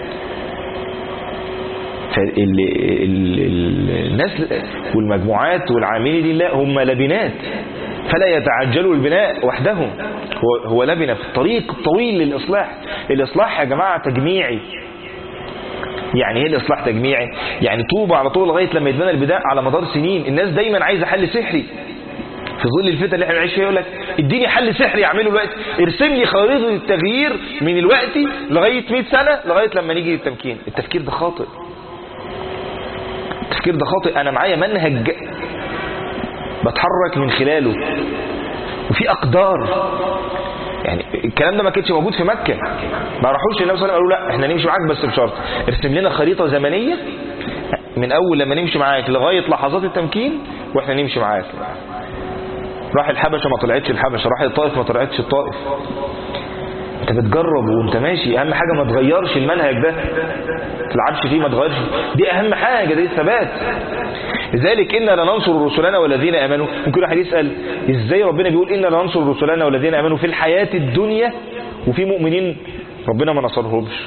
الناس والمجموعات والعاملين لله هم لبنات، فلا يتعجلوا البناء وحدهم. هو لبنة في الطريق الطويل للإصلاح. الإصلاح يا جماعة تجميعي. يعني ايه الإصلاح تجميعي؟ يعني طوبة على طول لغاية لما يتبنى البناء على مدار سنين. الناس دايما عايزة حل سحري في ظل الفتن اللي احنا بنعيش فيها. يقول لك اديني حل سحري اعمله الوقت، ارسم لي خريطة التغيير من الوقت لغاية 100 سنة لغاية لما نيجي للتمكين. التفكير ده خاطئ. التفكير ده خاطئ. انا معايا منهج بتحرك من خلاله وفي اقدار. يعني الكلام ده ما كانش موجود في مكة. ما راحوش النبي صلى الله عليه وسلم قالوا لا احنا نمشي معاك بس بشرط ارسم لنا خريطة زمنية من اول لما نمشي معاك لغاية لحظات التمكين واحنا نمشي معاك. راح الحبشة ما طلعتش الحبشة، راح الطائف ما طلعتش الطائف. انت بتجرب وانت ماشي. اهم حاجة ما تغيرش المنهج ده، ما تلعبش فيه، ما تغيرش. دي اهم حاجة، دي الثبات. لذلك إنا لننصر رسلنا والذين آمنوا. ممكن واحد يسأل ازاي ربنا بيقول إنا لننصر رسلنا والذين آمنوا في الحياة الدنيا وفي مؤمنين ربنا ما نصرهمش؟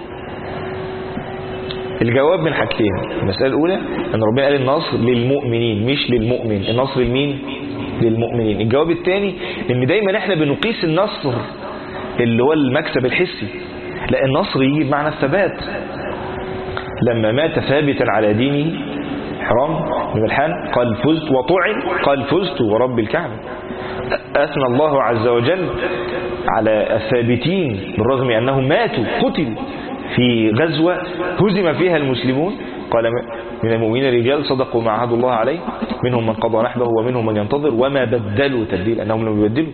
الجواب من حاجتين. المسألة الأولى أن ربنا قال النصر للمؤمنين مش للمؤمن. النصر لمين؟ للمؤمنين. الجواب الثاني ان دايما احنا بنقيس النصر اللي هو المكسب الحسي، لا النصر يجي بمعنى الثبات. لما مات ثابتا على دينه حرام بن ملحان قال فزت، وطعن قال فزت ورب الكعبة. أثنى الله عز وجل على الثابتين بالرغم أنهم ماتوا قتلوا في غزوة هزم فيها المسلمون. قال من المؤمنين رجال صدقوا ما عهدوا الله عليه منهم من قضى نحبه ومنهم من ينتظر وما بدلوا تبديل، أنهم لم يبدلوا.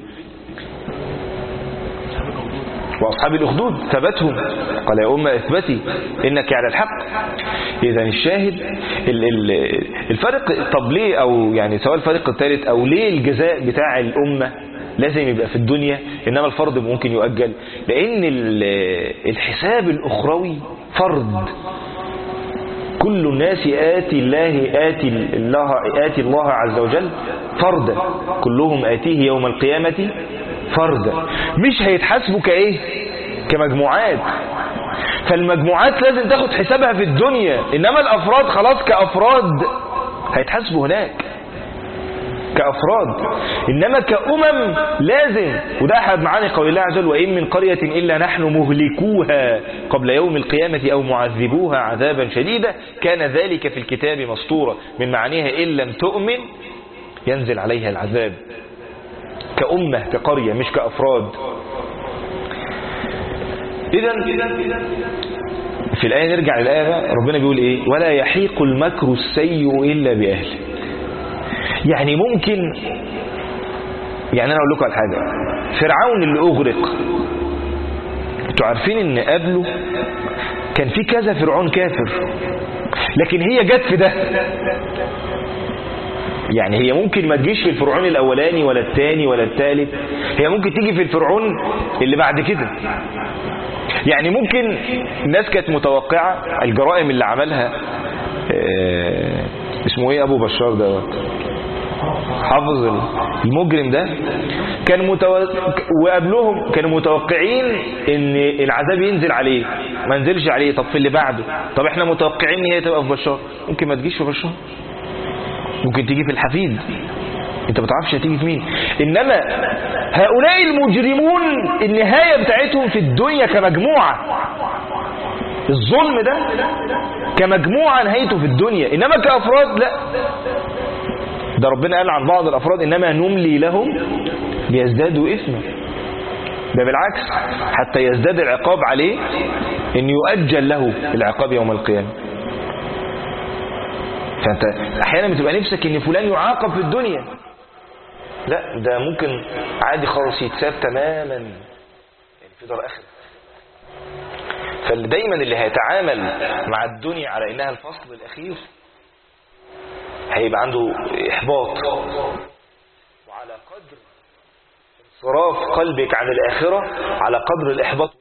وأصحاب الأخدود ثبتهم قال يا أمة اثبتي إنك على الحق. إذن الشاهد الفرق. طب ليه، أو يعني سواء الفرق الثالث أو ليه الجزاء بتاع الأمة لازم يبقى في الدنيا إنما الفرض ممكن يؤجل؟ لأن الحساب الأخروي فرض. كل الناس آتي الله عز وجل فردا، كلهم آتيه يوم القيامة فردا. مش هيتحاسبوا كإيه؟ كمجموعات. فالمجموعات لازم تاخد حسابها في الدنيا، إنما الأفراد خلاص كأفراد هيتحاسبوا هناك كأفراد. إنما كأمم لازم، وده أحد معاني قول الله عز وجل وإن من قرية إلا نحن مهلكوها قبل يوم القيامة أو معذبوها عذابا شديدا كان ذلك في الكتاب مسطورا. من معانيها إن لم تؤمن ينزل عليها العذاب. كأمة كقرية مش كأفراد. إذن في الآية نرجع للآية ربنا بيقول إيه؟ ولا يحيق المكر السيء إلا بأهله. يعني ممكن، يعني أنا أقول لكم على حاجة. فرعون اللي أغرق انتوا عارفين إن قبله كان في كذا فرعون كافر، لكن هي جت في ده. يعني هي ممكن ما تجيش في الفرعون الأولاني ولا الثاني ولا الثالث، هي ممكن تيجي في الفرعون اللي بعد كده. يعني ممكن الناس كانت متوقعة الجرائم اللي عملها اسمه ايه ابو بشار ده، حافظ المجرم ده، كان وقبلهم كانوا متوقعين ان العذاب ينزل عليه، ما نزلش عليه. طب في اللي بعده، طب احنا متوقعين ان هي تبقى في بشار، ممكن ما تجيش في بشار، ممكن تيجي في الحفيد، انت ما تعرفش هتيجي في مين. انما هؤلاء المجرمون النهاية بتاعتهم في الدنيا كمجموعة، الظلم ده كمجموعة نهايته في الدنيا، انما كأفراد لا. ده ربنا قال عن بعض الأفراد إنما نملي لهم ليزدادوا إثما، ده بالعكس حتى يزداد العقاب عليه، إن يؤجل له العقاب يوم القيامة. فأنت أحيانا بتبقى نفسك إن فلان يعاقب في الدنيا، لا ده ممكن عادي خالص يتساب تماما في دار آخر. فدايما اللي هيتعامل مع الدنيا على إنها الفصل الأخير هيبقى عنده إحباط. وعلى قدر انصراف قلبك عن الآخرة على قدر الإحباط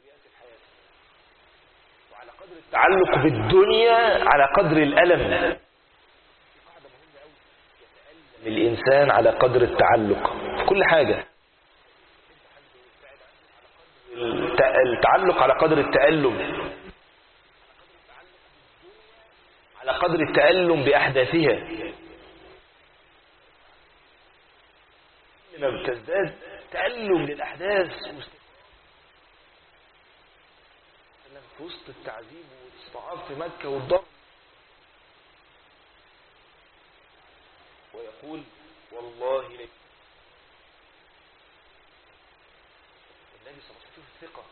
وعلى قدر التعلق بالدنيا على قدر الألم. الإنسان على قدر التعلق في كل حاجة، التعلق على قدر التألم، على قدر التألم بأحداثها. لما بتزداد تألم للأحداث في وسط التعذيب والاستضعاف في مكة والضرب، ويقول والله لك النبي صلى الله عليه وسلم الثقة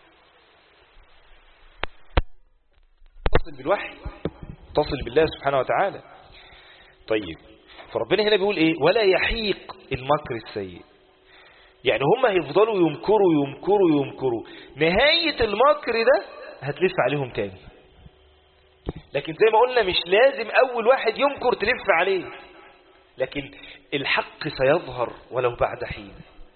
تصل بالوحي، تصل بالله سبحانه وتعالى. طيب فربنا هنا بيقول ايه؟ ولا يحيق المكر السيء. يعني هم هيفضلوا يمكروا نهاية المكر ده هتلف عليهم تاني. لكن زي ما قلنا مش لازم اول واحد يمكر تلف عليه، لكن الحق سيظهر ولو بعد حين.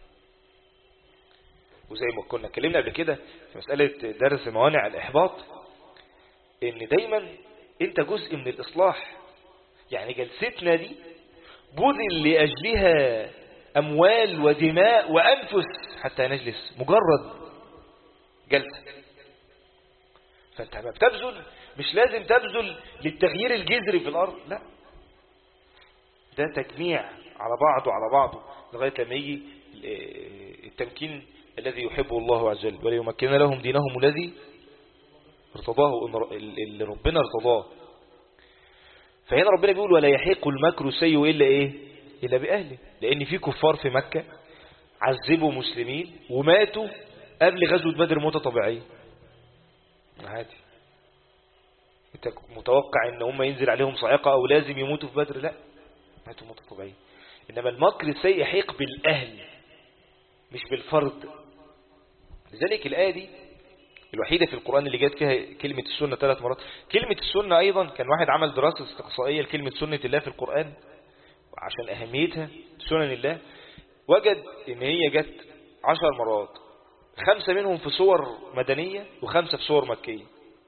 وزي ما كنا اتكلمنا قبل كده في مسألة درس موانع الإحباط، ان دايما انت جزء من الإصلاح. يعني جلستنا دي بذل لأجلها أموال ودماء وأنفس حتى نجلس مجرد جلسة. فأنت ما بتبذل، مش لازم تبذل للتغيير الجذري في الأرض، لا، ده تجميع على بعضه لغاية لما يجي التمكين الذي يحبه الله عز وجل، وليمكن لهم دينهم الذي ارتضاه، اللي ربنا ارتضاه. فهنا ربنا بيقول ولا يحيق المكر السيء إلا إيه؟ إلا بأهله. لأن في كفار في مكة عذبوا مسلمين وماتوا قبل غزوة بدر موتة طبيعية عادي. انت متوقع ان هم ينزل عليهم صاعقة او لازم يموتوا في بدر؟ لا، ماتوا موتة طبيعية. انما المكر السيء يحيق بالأهل مش بالفرد. لذلك الآية دي الوحيدة في القرآن اللي جات فيها كلمة السنة 3 مرات. كلمة السنة أيضا كان واحد عمل دراسة استقصائية لكلمة سنة الله في القرآن عشان أهميتها سنن الله، وجد إن هي جت 10 مرات، 5 منهم في صور مدنية و5 في صور مكية.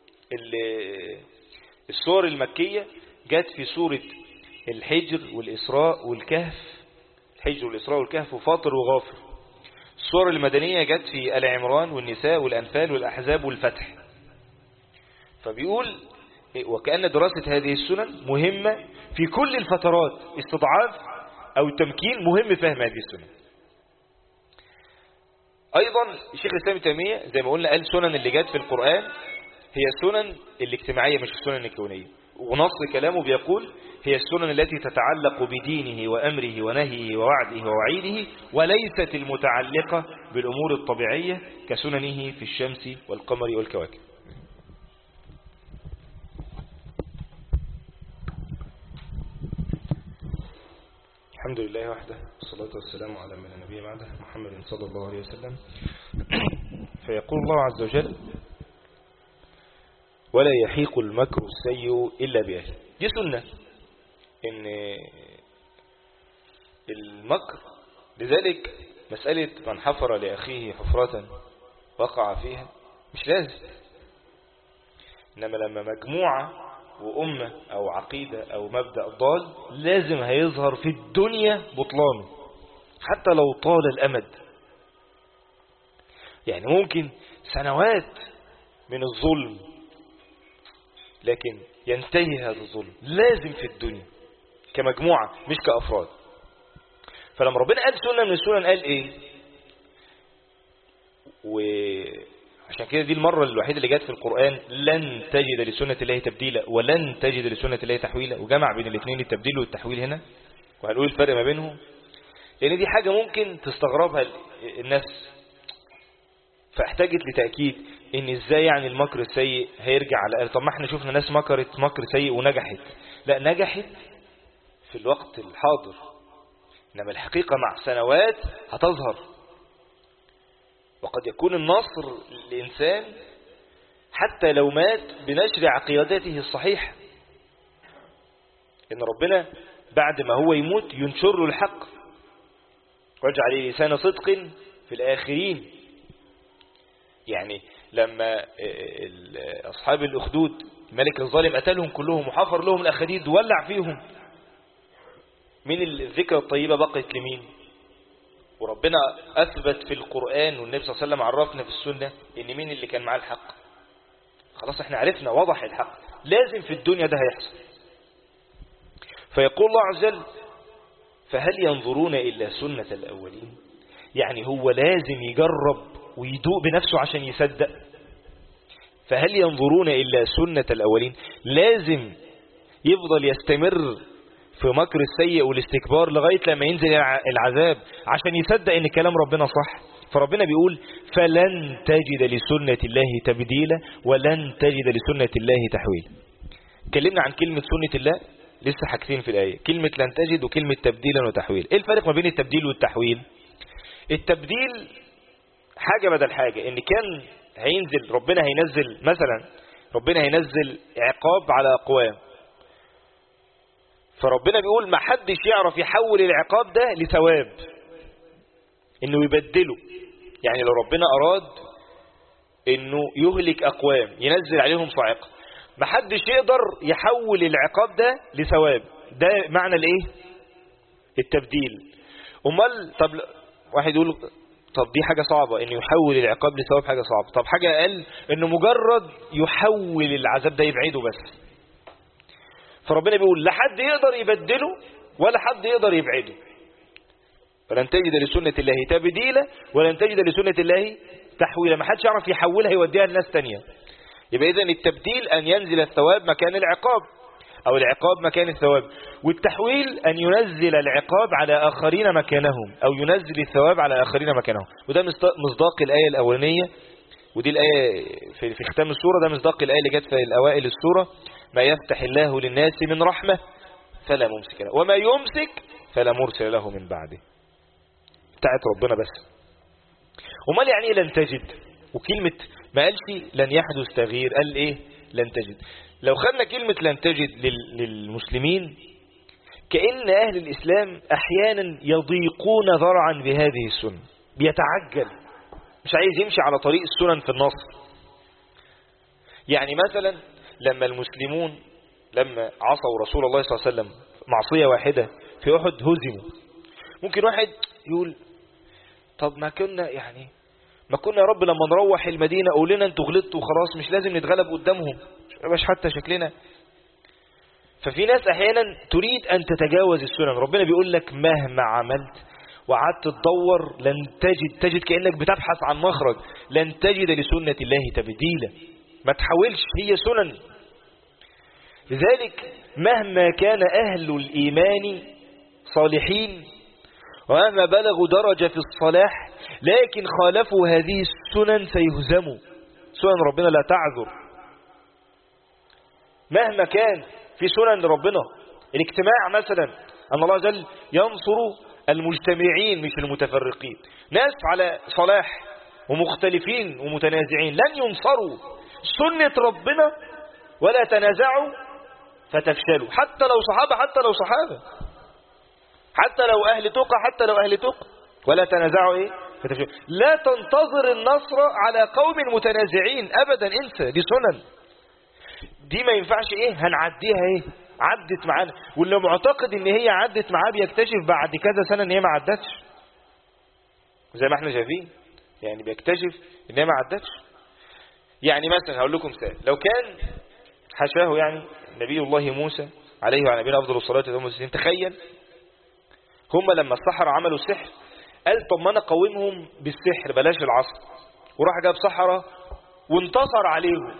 الصور المكية جت في سورة الحجر والإسراء والكهف، الحجر والإسراء والكهف وفاطر وغافر. الصور المدنية جت في آل عمران والنساء والأنفال والأحزاب والفتح. فبيقول وكأن دراسة هذه السنن مهمة في كل الفترات، استضعاف أو تمكين مهم فهم هذه السنن. أيضا الشيخ الإسلام تيمية زي ما قلنا قال سنن اللي جت في القرآن هي السنن الاجتماعية مش السنن الكونية، ونص كلامه بيقول هي السنن التي تتعلق بدينه وأمره ونهيه ووعده ووعيده، وليست المتعلقة بالأمور الطبيعية كسننه في الشمس والقمر والكواكب. الحمد لله وحده والصلاة والسلام على من لا نبي بعده محمد صلى الله عليه وسلم. فيقول الله عز وجل ولا يحيق المكر السيء إلا بأهله. دي سنة إن المكر. لذلك مسألة من حفر لأخيه حفرة وقع فيها مش لازم، إنما لما مجموعة وأمة أو عقيدة أو مبدأ ضال لازم هيظهر في الدنيا بطلانه حتى لو طال الأمد. يعني ممكن سنوات من الظلم لكن ينتهي هذا الظلم لازم في الدنيا كمجموعة مش كأفراد. فلما ربنا قال سنة من السنن قال ايه؟ وعشان كده دي المرة الوحيدة اللي جت في القرآن لن تجد لسنة الله تبديلا ولن تجد لسنة الله تحويلا، وجمع بين الاثنين التبديل والتحويل هنا، وهنقول الفرق ما بينهم لان دي حاجة ممكن تستغربها الناس، فاحتاجت لتأكيد ان ازاي يعني المكر السيء هيرجع على. طب ما احنا شفنا ناس مكرت مكر سيء ونجحت، لا نجحت في الوقت الحاضر، انما الحقيقة مع سنوات هتظهر. وقد يكون النصر للإنسان حتى لو مات بنشر عقيدته الصحيحة، ان ربنا بعد ما هو يموت ينشر له الحق واجعل لسان صدق في الآخرين. يعني لما أصحاب الأخدود الملك الظالم قتلهم كلهم وحفر لهم الأخديد وولع فيهم، من الذكرى الطيبة بقيت لمين؟ وربنا أثبت في القرآن والنبي صلى الله عليه وسلم عرفنا في السنة إن مين اللي كان معاه الحق. خلاص احنا عرفنا وضح الحق، لازم في الدنيا ده هيحصل. فيقول الله عز وجل فهل ينظرون إلا سنة الأولين؟ يعني هو لازم يجرب ويدوق بنفسه عشان يصدق. فهل ينظرون إلا سنة الأولين؟ لازم يفضل يستمر في مكر السيء والاستكبار لغاية لما ينزل العذاب عشان يصدق ان كلام ربنا صح. فربنا بيقول فلن تجد لسنة الله تبديلا ولن تجد لسنة الله تحويلا. اتكلمنا عن كلمة سنة الله، لسه حاجتين في الآية، كلمة لن تجد وكلمة تبديلا وتحويل. ايه الفرق ما بين التبديل والتحويل؟ التبديل حاجة بدل حاجة، ان كان هينزل ربنا هينزل مثلا ربنا هينزل عقاب على أقوام، فربنا بيقول ما حدش يعرف يحول العقاب ده لثواب انه يبدله. يعني لو ربنا اراد انه يهلك اقوام ينزل عليهم صاعقة، ما حدش يقدر يحول العقاب ده لثواب. ده معنى الايه؟ التبديل. امال طب واحد يقول طب دي حاجة صعبة انه يحول العقاب لثواب، حاجة صعبة. طب حاجة اقل انه مجرد يحول العذاب ده يبعده بس. فربنا بيقول لا حد يقدر يبدله ولا حد يقدر يبعده. فلن تجد لسنة الله تبديلا ولن تجد لسنة الله تحويلا. ما حدش يعرف يحولها يوديها لناس تانية. يبقى إذن التبديل أن ينزل الثواب مكان العقاب أو العقاب مكان الثواب، والتحويل أن ينزل العقاب على آخرين مكانهم أو ينزل الثواب على آخرين مكانهم. وده مصداق الآية الأولانية، ودي الآية في ختام السورة، ده مصداق الآية اللي جت في الأوائل السورة ما يفتح الله للناس من رحمة فلا ممسك له وما يمسك فلا مرسل له من بعده. بتاعت ربنا بس. وما يعني لن تجد؟ وكلمة ما قالش لن يحدث تغيير، قال ايه؟ لن تجد. لو خدنا كلمة لن تجد للمسلمين كأن أهل الإسلام أحيانا يضيقون ذرعا بهذه السنة، بيتعجل مش عايز يمشي على طريق السنن في النصر. يعني مثلا لما المسلمون لما عصوا رسول الله صلى الله عليه وسلم معصية واحدة في أحد هزموا، ممكن واحد يقول طب ما كنا يا رب لما نروح المدينة قول لنا انتوا غلطتوا وخلاص، مش لازم نتغلب قدامهم، مش حتى شكلنا. ففي ناس احيانا تريد ان تتجاوز السنن. ربنا بيقول لك مهما عملت وقعدت تدور لن تجد كأنك بتبحث عن مخرج، لن تجد لسنة الله تبديلا. ما تحاولش، هي سنن. لذلك مهما كان أهل الإيمان صالحين ومهما بلغوا درجة في الصلاح لكن خالفوا هذه السنن سيهزموا. سنن ربنا لا تعذر. مهما كان في سنن ربنا، الاجتماع مثلا أن الله جل ينصر المجتمعين مش المتفرقين. ناس على صلاح ومختلفين ومتنازعين لن ينصروا. سنة ربنا ولا تنازعوا فتفشلوا، حتى لو صحابة. حتى لو أهل تقى ولا تنازعوا إيه؟ لا تنتظر النصر على قوم متنازعين أبدا، انسى، دي سنن، دي ما ينفعش إيه هنعديها إيه عدت معانا. واللي معتقد ان هي عدت معاه بيكتشف بعد كذا سنة ان هي ما عدتش، زي ما احنا شايفين، يعني بيكتشف ان هي ما عدتش. يعني مثلا هقول لكم مثال، لو كان حشاه يعني نبي الله موسى عليه وعلى نبينا افضل الصلاة والسلام، تخيل هم لما السحرة عملوا السحر قال طب ما انا قومهم بالسحر بلاش العصر، وراح جاب سحرة وانتصر عليهم.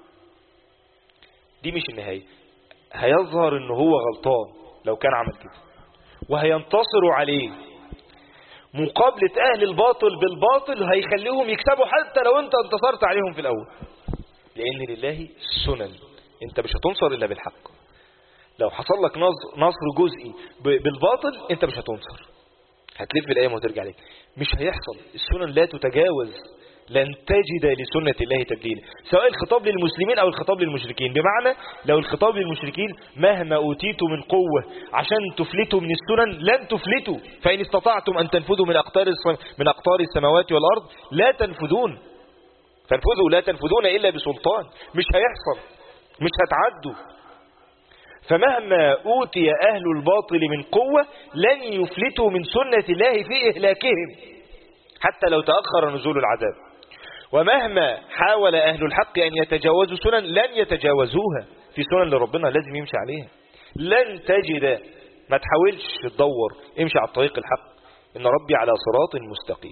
دي مش النهاية، هيظهر انه هو غلطان لو كان عمل كده، وهينتصروا عليه. مقابلة اهل الباطل بالباطل هيخليهم يكسبوا حتى لو انت انتصرت عليهم في الاول، لان لله سنن، انت مش هتنصر الا بالحق. لو حصل لك نصر جزئي بالباطل انت مش هتنصر، هتلف الايام وترجع لك، مش هيحصل. السنن لا تتجاوز، لن تجد لسنة الله تبديلا، سواء الخطاب للمسلمين أو الخطاب للمشركين. بمعنى لو الخطاب للمشركين مهما أوتيتوا من قوة عشان تفلتوا من السنن لن تفلتوا، فإن استطعتم أن تنفذوا من أقطار السماوات والأرض لا تنفذون، فانفذوا لا تنفذون إلا بسلطان، مش هيحصل، مش هتعدوا. فمهما أوتي أهل الباطل من قوة لن يفلتوا من سنة الله في إهلاكهم حتى لو تأخر نزول العذاب. ومهما حاول أهل الحق أن يتجاوزوا سنن لن يتجاوزوها، في سنن لربنا لازم يمشي عليها، لن تجد، ما تحاولش تدور، امشي على الطريق الحق، إن ربي على صراط مستقيم.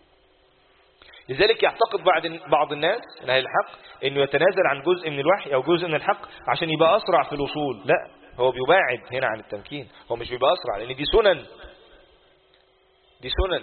لذلك يعتقد بعض الناس من أهل الحق أنه يتنازل عن جزء من الوحي أو جزء من الحق عشان يبقى أسرع في الوصول. لا، هو بيباعد هنا عن التمكين، هو مش بيبقى أسرع، لأن دي سنن، دي سنن.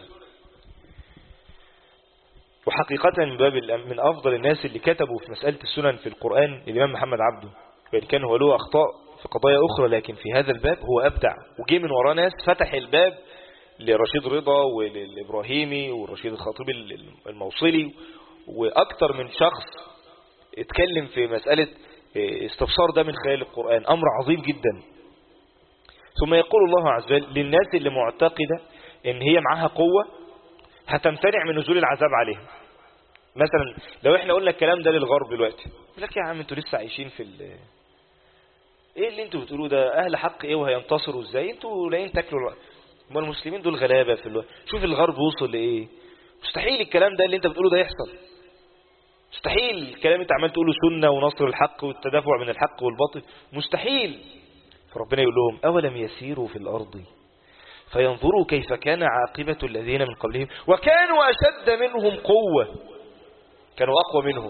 وحقيقة من أفضل الناس اللي كتبوا في مسألة السنن في القرآن الإمام محمد عبده، وإن كان هو له أخطاء في قضايا أخرى، لكن في هذا الباب هو أبدع، وجي من وراه ناس فتح الباب لرشيد رضا وللإبراهيمي والرشيد الخطيب الموصلي، وأكثر من شخص اتكلم في مسألة استفسار ده من خلال القرآن، أمر عظيم جدا. ثم يقول الله عز وجل للناس اللي معتقدة إن هي معاها قوة هتمتنع من نزول العذاب عليها. مثلا لو احنا قلنا الكلام ده للغرب دلوقتي، يقول لك يا عم انتوا لسه عايشين في ايه اللي انتوا بتقولوه ده، اهل حق ايه وهينتصروا ازاي، انتوا لاقيين تاكلوا ما المسلمين دول غلابه في شوف الغرب وصل لايه. مستحيل الكلام ده اللي انت بتقوله ده يحصل، مستحيل الكلام انت عمال تقوله سنه ونصر الحق والتدافع من الحق والباطل، مستحيل. فربنا يقول لهم اولم يسيروا في الارض فينظروا كيف كان عاقبة الذين من قبلهم وكانوا أشد منهم قوة، كانوا أقوى منهم.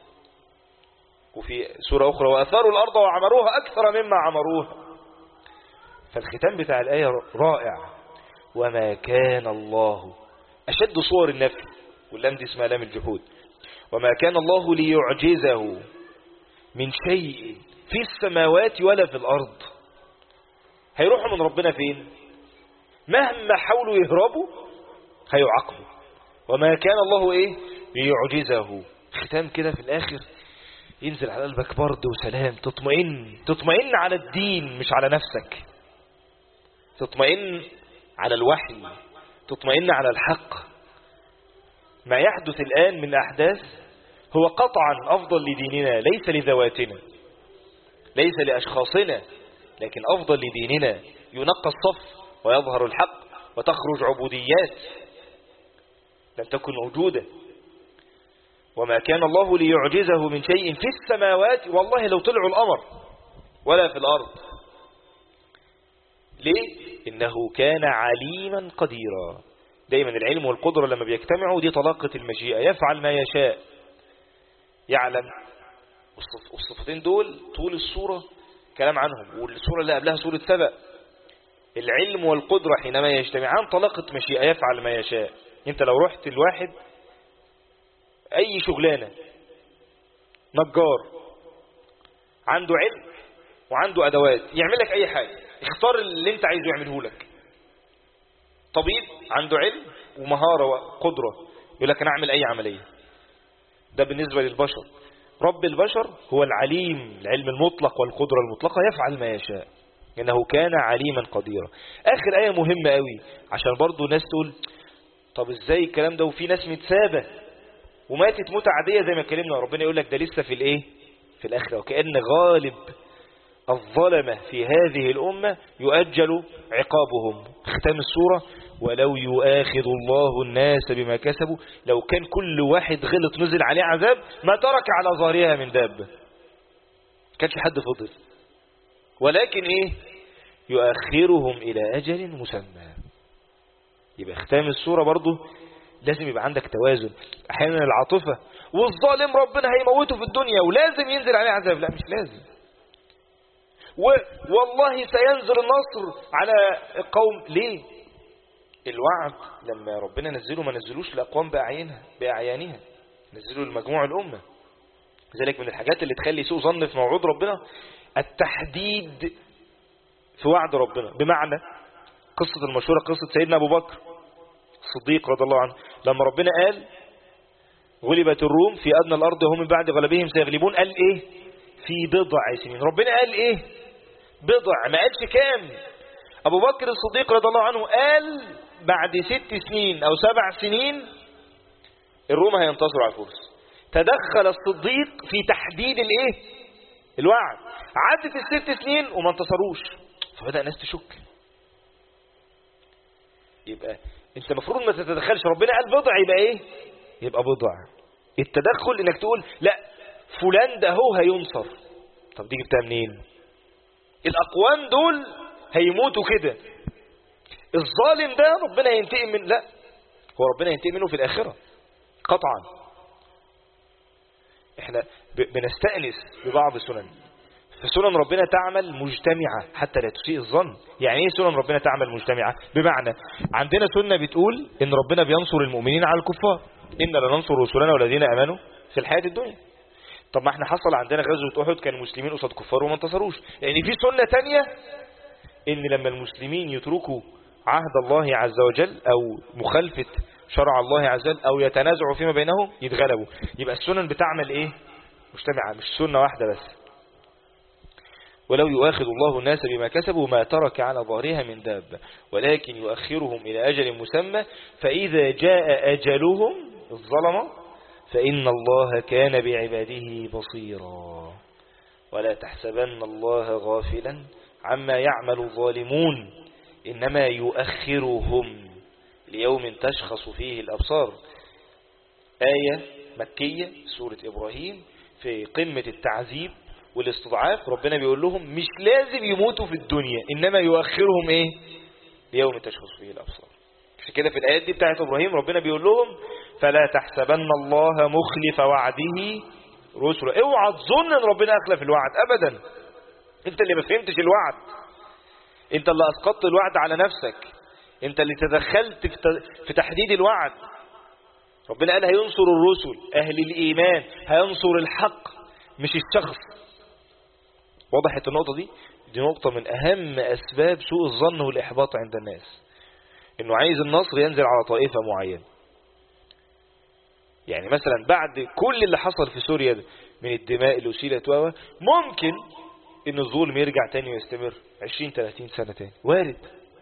وفي سورة أخرى وأثاروا الأرض وعمروها أكثر مما عمروها. فالختام بتاع الآية رائع. وما كان الله، أشد صور النفي، واللام دي اسمها لام الجحود. وما كان الله ليعجزه من شيء في السماوات ولا في الأرض. هيروحوا من ربنا فين؟ مهما حاولوا يهربوا هيعاقبوا. وما كان الله ايه ليعجزه. ختام كده في الاخر ينزل على قلبك برد وسلام، تطمئن على الدين مش على نفسك، تطمئن على الوحي، تطمئن على الحق. ما يحدث الآن من أحداث هو قطعا أفضل لديننا، ليس لذواتنا، ليس لأشخاصنا، لكن أفضل لديننا. ينقى الصف ويظهر الحق وتخرج عبوديات لم تكن موجودة. وما كان الله ليعجزه من شيء في السماوات، والله لو طلعوا القمر، ولا في الأرض. ليه؟ إنه كان عليما قديرا. دايما العلم والقدرة لما بيجتمعوا دي طلاقة المشيئة، يفعل ما يشاء، يعلم. والصفتين دول طول السورة كلام عنهم، والسورة اللي قبلها سورة سبأ. العلم والقدرة حينما يجتمعان طلاقة مشيئة، يفعل ما يشاء. انت لو رحت الواحد اي شغلانة، نجار عنده علم وعنده ادوات يعمل لك اي حاجة، اختار اللي انت عايزه يعمله لك. طبيب عنده علم ومهارة وقدرة يقول لك انا اعمل اي عملية. ده بالنسبة للبشر. رب البشر هو العليم، العلم المطلق والقدرة المطلقة، يفعل ما يشاء. إنه كان عليما قديرا. آخر آية مهمة قوي عشان برضو ناس تقول طب إزاي الكلام ده وفي ناس متسابة وماتت موتة عادية زي ما اتكلمنا، ربنا يقول لك ده لسه في الإيه؟ في الآخرة. وكأن غالب الظلمة في هذه الأمة يؤجل عقابهم. ختام السورة: ولو يؤاخذ الله الناس بما كسبوا، لو كان كل واحد غلط نزل عليه عذاب ما ترك على ظهرها من دابة، كانش حد فضل، ولكن ايه؟ يؤخرهم الى اجل مسمى. يبقى ختام السورة برضو لازم يبقى عندك توازن. احيانا العاطفة والظالم ربنا هيموته في الدنيا ولازم ينزل عليه عذاب، لا مش لازم. والله سينزل النصر على القوم. ليه؟ الوعد لما ربنا نزله ما نزلوش لأقوام بأعيانها، نزلوا لمجموع الأمة. لذلك من الحاجات اللي تخلي سوء ظن في موعود ربنا التحديد في وعد ربنا. بمعنى قصة المشهورة، قصة سيدنا أبو بكر الصديق رضي الله عنه، لما ربنا قال غلبت الروم في أدنى الأرض وهم من بعد غلبهم سيغلبون، قال إيه؟ في بضع سنين. ربنا قال إيه؟ بضع، ما قالش كام. أبو بكر الصديق رضي الله عنه قال بعد 6 سنين أو 7 سنين الروم هينتصروا على الفرس. تدخل الصديق في تحديد الايه؟ الوعد. عدت ال6 سنين وما انتصروش، فبدأ الناس تشك. يبقى انت المفروض ما تتدخلش. ربنا قال بضع، يبقى ايه؟ يبقى بضع. التدخل انك تقول لا فلان ده هو هينصر. طب دي جبتها منين؟ الاقوام دول هيموتوا كده، الظالم ده ربنا ينتقم من، لا هو ربنا ينتقم منه في الآخرة قطعا. احنا بنستأنس ببعض السنن، فسنن ربنا تعمل مجتمعة حتى لا تسيء الظن. يعني ايه سنن ربنا تعمل مجتمعة؟ بمعنى عندنا سنة بتقول ان ربنا بينصر المؤمنين على الكفار، إن لننصر رسلنا والذين امنوا في الحياة الدنيا. طب ما احنا حصل عندنا غزوة أحد كان المسلمين قصاد كفار وما انتصروش. يعني في سنة تانية ان لما المسلمين يتركوا عهد الله عز وجل او مخالفة شرع الله عز وجل او يتنازعوا فيما بينهم يتغلبوا. يبقى السنن بتعمل ايه؟ مجتمعة، مش سنة واحدة بس. ولو يؤاخذ الله الناس بما كسبوا ما ترك على ظهرها من دابة ولكن يؤخرهم إلى أجل مسمى فإذا جاء أجلهم الظلمة فإن الله كان بعباده بصيرا ولا تحسبن الله غافلا عما يعمل الظالمون إنما يؤخرهم ليوم تشخص فيه الأبصار. آية مكية سورة إبراهيم في قمة التعذيب والاستضعاف. ربنا بيقول لهم مش لازم يموتوا في الدنيا، إنما يؤخرهم إيه؟ ليوم تشخص فيه الأبصار. عشان كده في الآيات دي بتاعت إبراهيم ربنا بيقول لهم فلا تحسبن الله مخلف وعده رسله. اوعى تظن ان ربنا أخلف الوعد أبدا، انت اللي ما فهمتش الوعد، انت اللي أسقطت الوعد على نفسك، انت اللي تدخلت في تحديد الوعد. ربنا قال هينصر الرسل أهل الإيمان، هينصر الحق مش الشخص. وضحت النقطة دي؟ دي نقطة من أهم أسباب سوء الظن والإحباط عند الناس، إنه عايز النصر ينزل على طائفة معينة. يعني مثلا بعد كل اللي حصل في سوريا من الدماء اللي أسيلت ممكن إن الظلم يرجع تاني ويستمر 20-30 سنة تاني، وارد.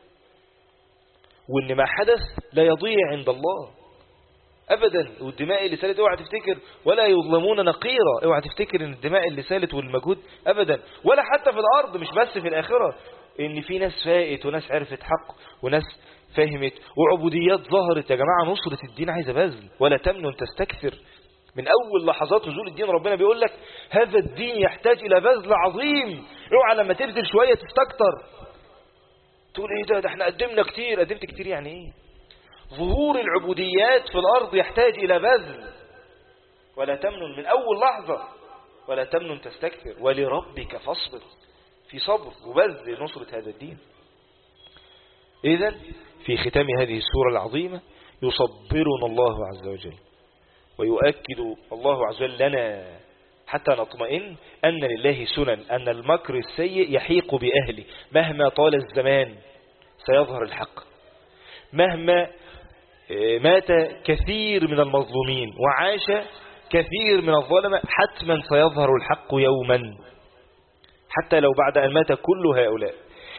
وإن ما حدث لا يضيع عند الله أبدا. والدماء اللي سالت اوعى تفتكر ولا يظلمون نقيرا، اوعى تفتكر ان الدماء اللي سالت والمجهود أبدا، ولا حتى في الأرض مش بس في الآخرة. ان في ناس فائت وناس عرفت حق وناس فهمت وعبوديات ظهرت. يا جماعة نصرة الدين عايزة بذل، ولا تمنن تستكثر. من أول لحظات نزول الدين ربنا بيقول لك هذا الدين يحتاج إلى بذل عظيم. اوعى لما تبذل شوية تستكتر تقول ايه ده احنا قدمنا كتير. قدمت كتير يعني ايه؟ ظهور العبوديات في الأرض يحتاج إلى بذل. ولا تمنن من أول لحظة، ولا تمنن تستكثر، ولربك فاصبر. في صبر وبذل لنصرة هذا الدين. إذن في ختام هذه السورة العظيمة يصبرنا الله عز وجل ويؤكد الله عز وجل لنا حتى نطمئن أن لله سنن، أن المكر السيء يحيق بأهله مهما طال الزمان سيظهر الحق. مهما مات كثير من المظلومين وعاش كثير من الظلمة حتما سيظهر الحق يوما، حتى لو بعد أن مات كل هؤلاء.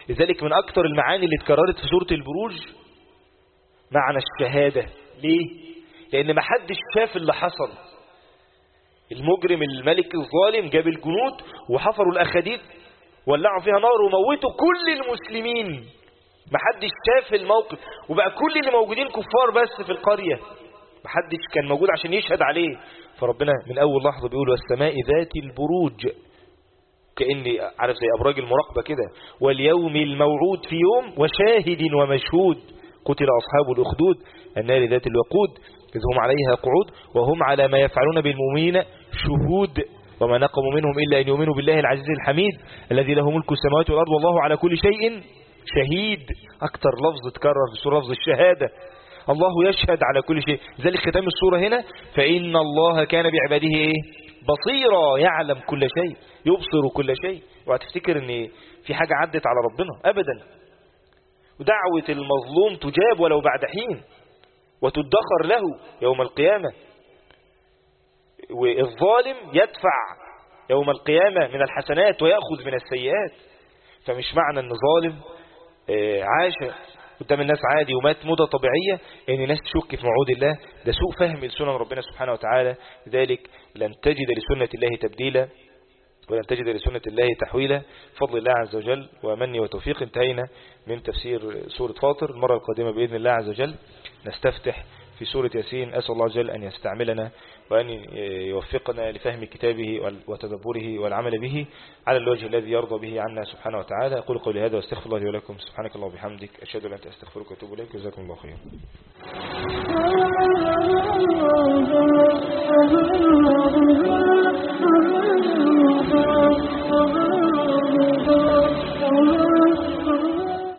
لذلك من أكثر المعاني اللي اتكررت في سورة البروج معنى الشهادة. ليه؟ لأن ما حدش شاف اللي حصل. المجرم الملك الظالم جاب الجنود وحفروا الأخاديد ولعوا فيها نار وموتوا كل المسلمين. ما حدش شاف الموقف، وبقى كل اللي موجودين كفار بس في القرية، ما حدش كان موجود عشان يشهد عليه. فربنا من أول لحظة بيقول والسماء ذات البروج، كأني عارف زي أبراج المراقبة كده، واليوم الموعود في يوم وشاهد ومشهود، قتل أصحاب الأخدود النار ذات الوقود إذ هم عليها قعود وهم على ما يفعلون بالمؤمنين شهود وما نقموا منهم إلا أن يؤمنوا بالله العزيز الحميد الذي له ملك السماوات والأرض والله على كل شيء شهيد. أكتر لفظ تكرر في السورة لفظ الشهادة، الله يشهد على كل شيء. ذلك ختام السورة هنا فإن الله كان بعباده إيه؟ بصيرا، يعلم كل شيء يبصر كل شيء. وهتفتكر ان في حاجة عدت على ربنا أبدا. ودعوة المظلوم تجاب ولو بعد حين وتدخر له يوم القيامة، والظالم يدفع يوم القيامة من الحسنات ويأخذ من السيئات. فمش معنى ان ظالم عاش قدام الناس عادي ومات موتة طبيعية ان الناس تشك في موعود الله. ده سوء فهم لسنن ربنا سبحانه وتعالى. لذلك لن تجد لسنة الله تبديلا ولن تجد لسنة الله تحويلا. بفضل الله عز وجل ومني وتوفيق انتهينا من تفسير سورة فاطر. المرة القادمة بإذن الله عز وجل نستفتح في سورة ياسين. أسأل الله عز وجل أن يستعملنا وأن يوفقنا لفهم كتابه وتدبره والعمل به على الوجه الذي يرضى به عنا سبحانه وتعالى. أقول قولي هذا واستغفر الله لي ولكم. سبحانك اللهم وبحمدك أشهد أن لا إله إلا أنت أستغفرك وأتوب إليك. جزاكم الله خيرا.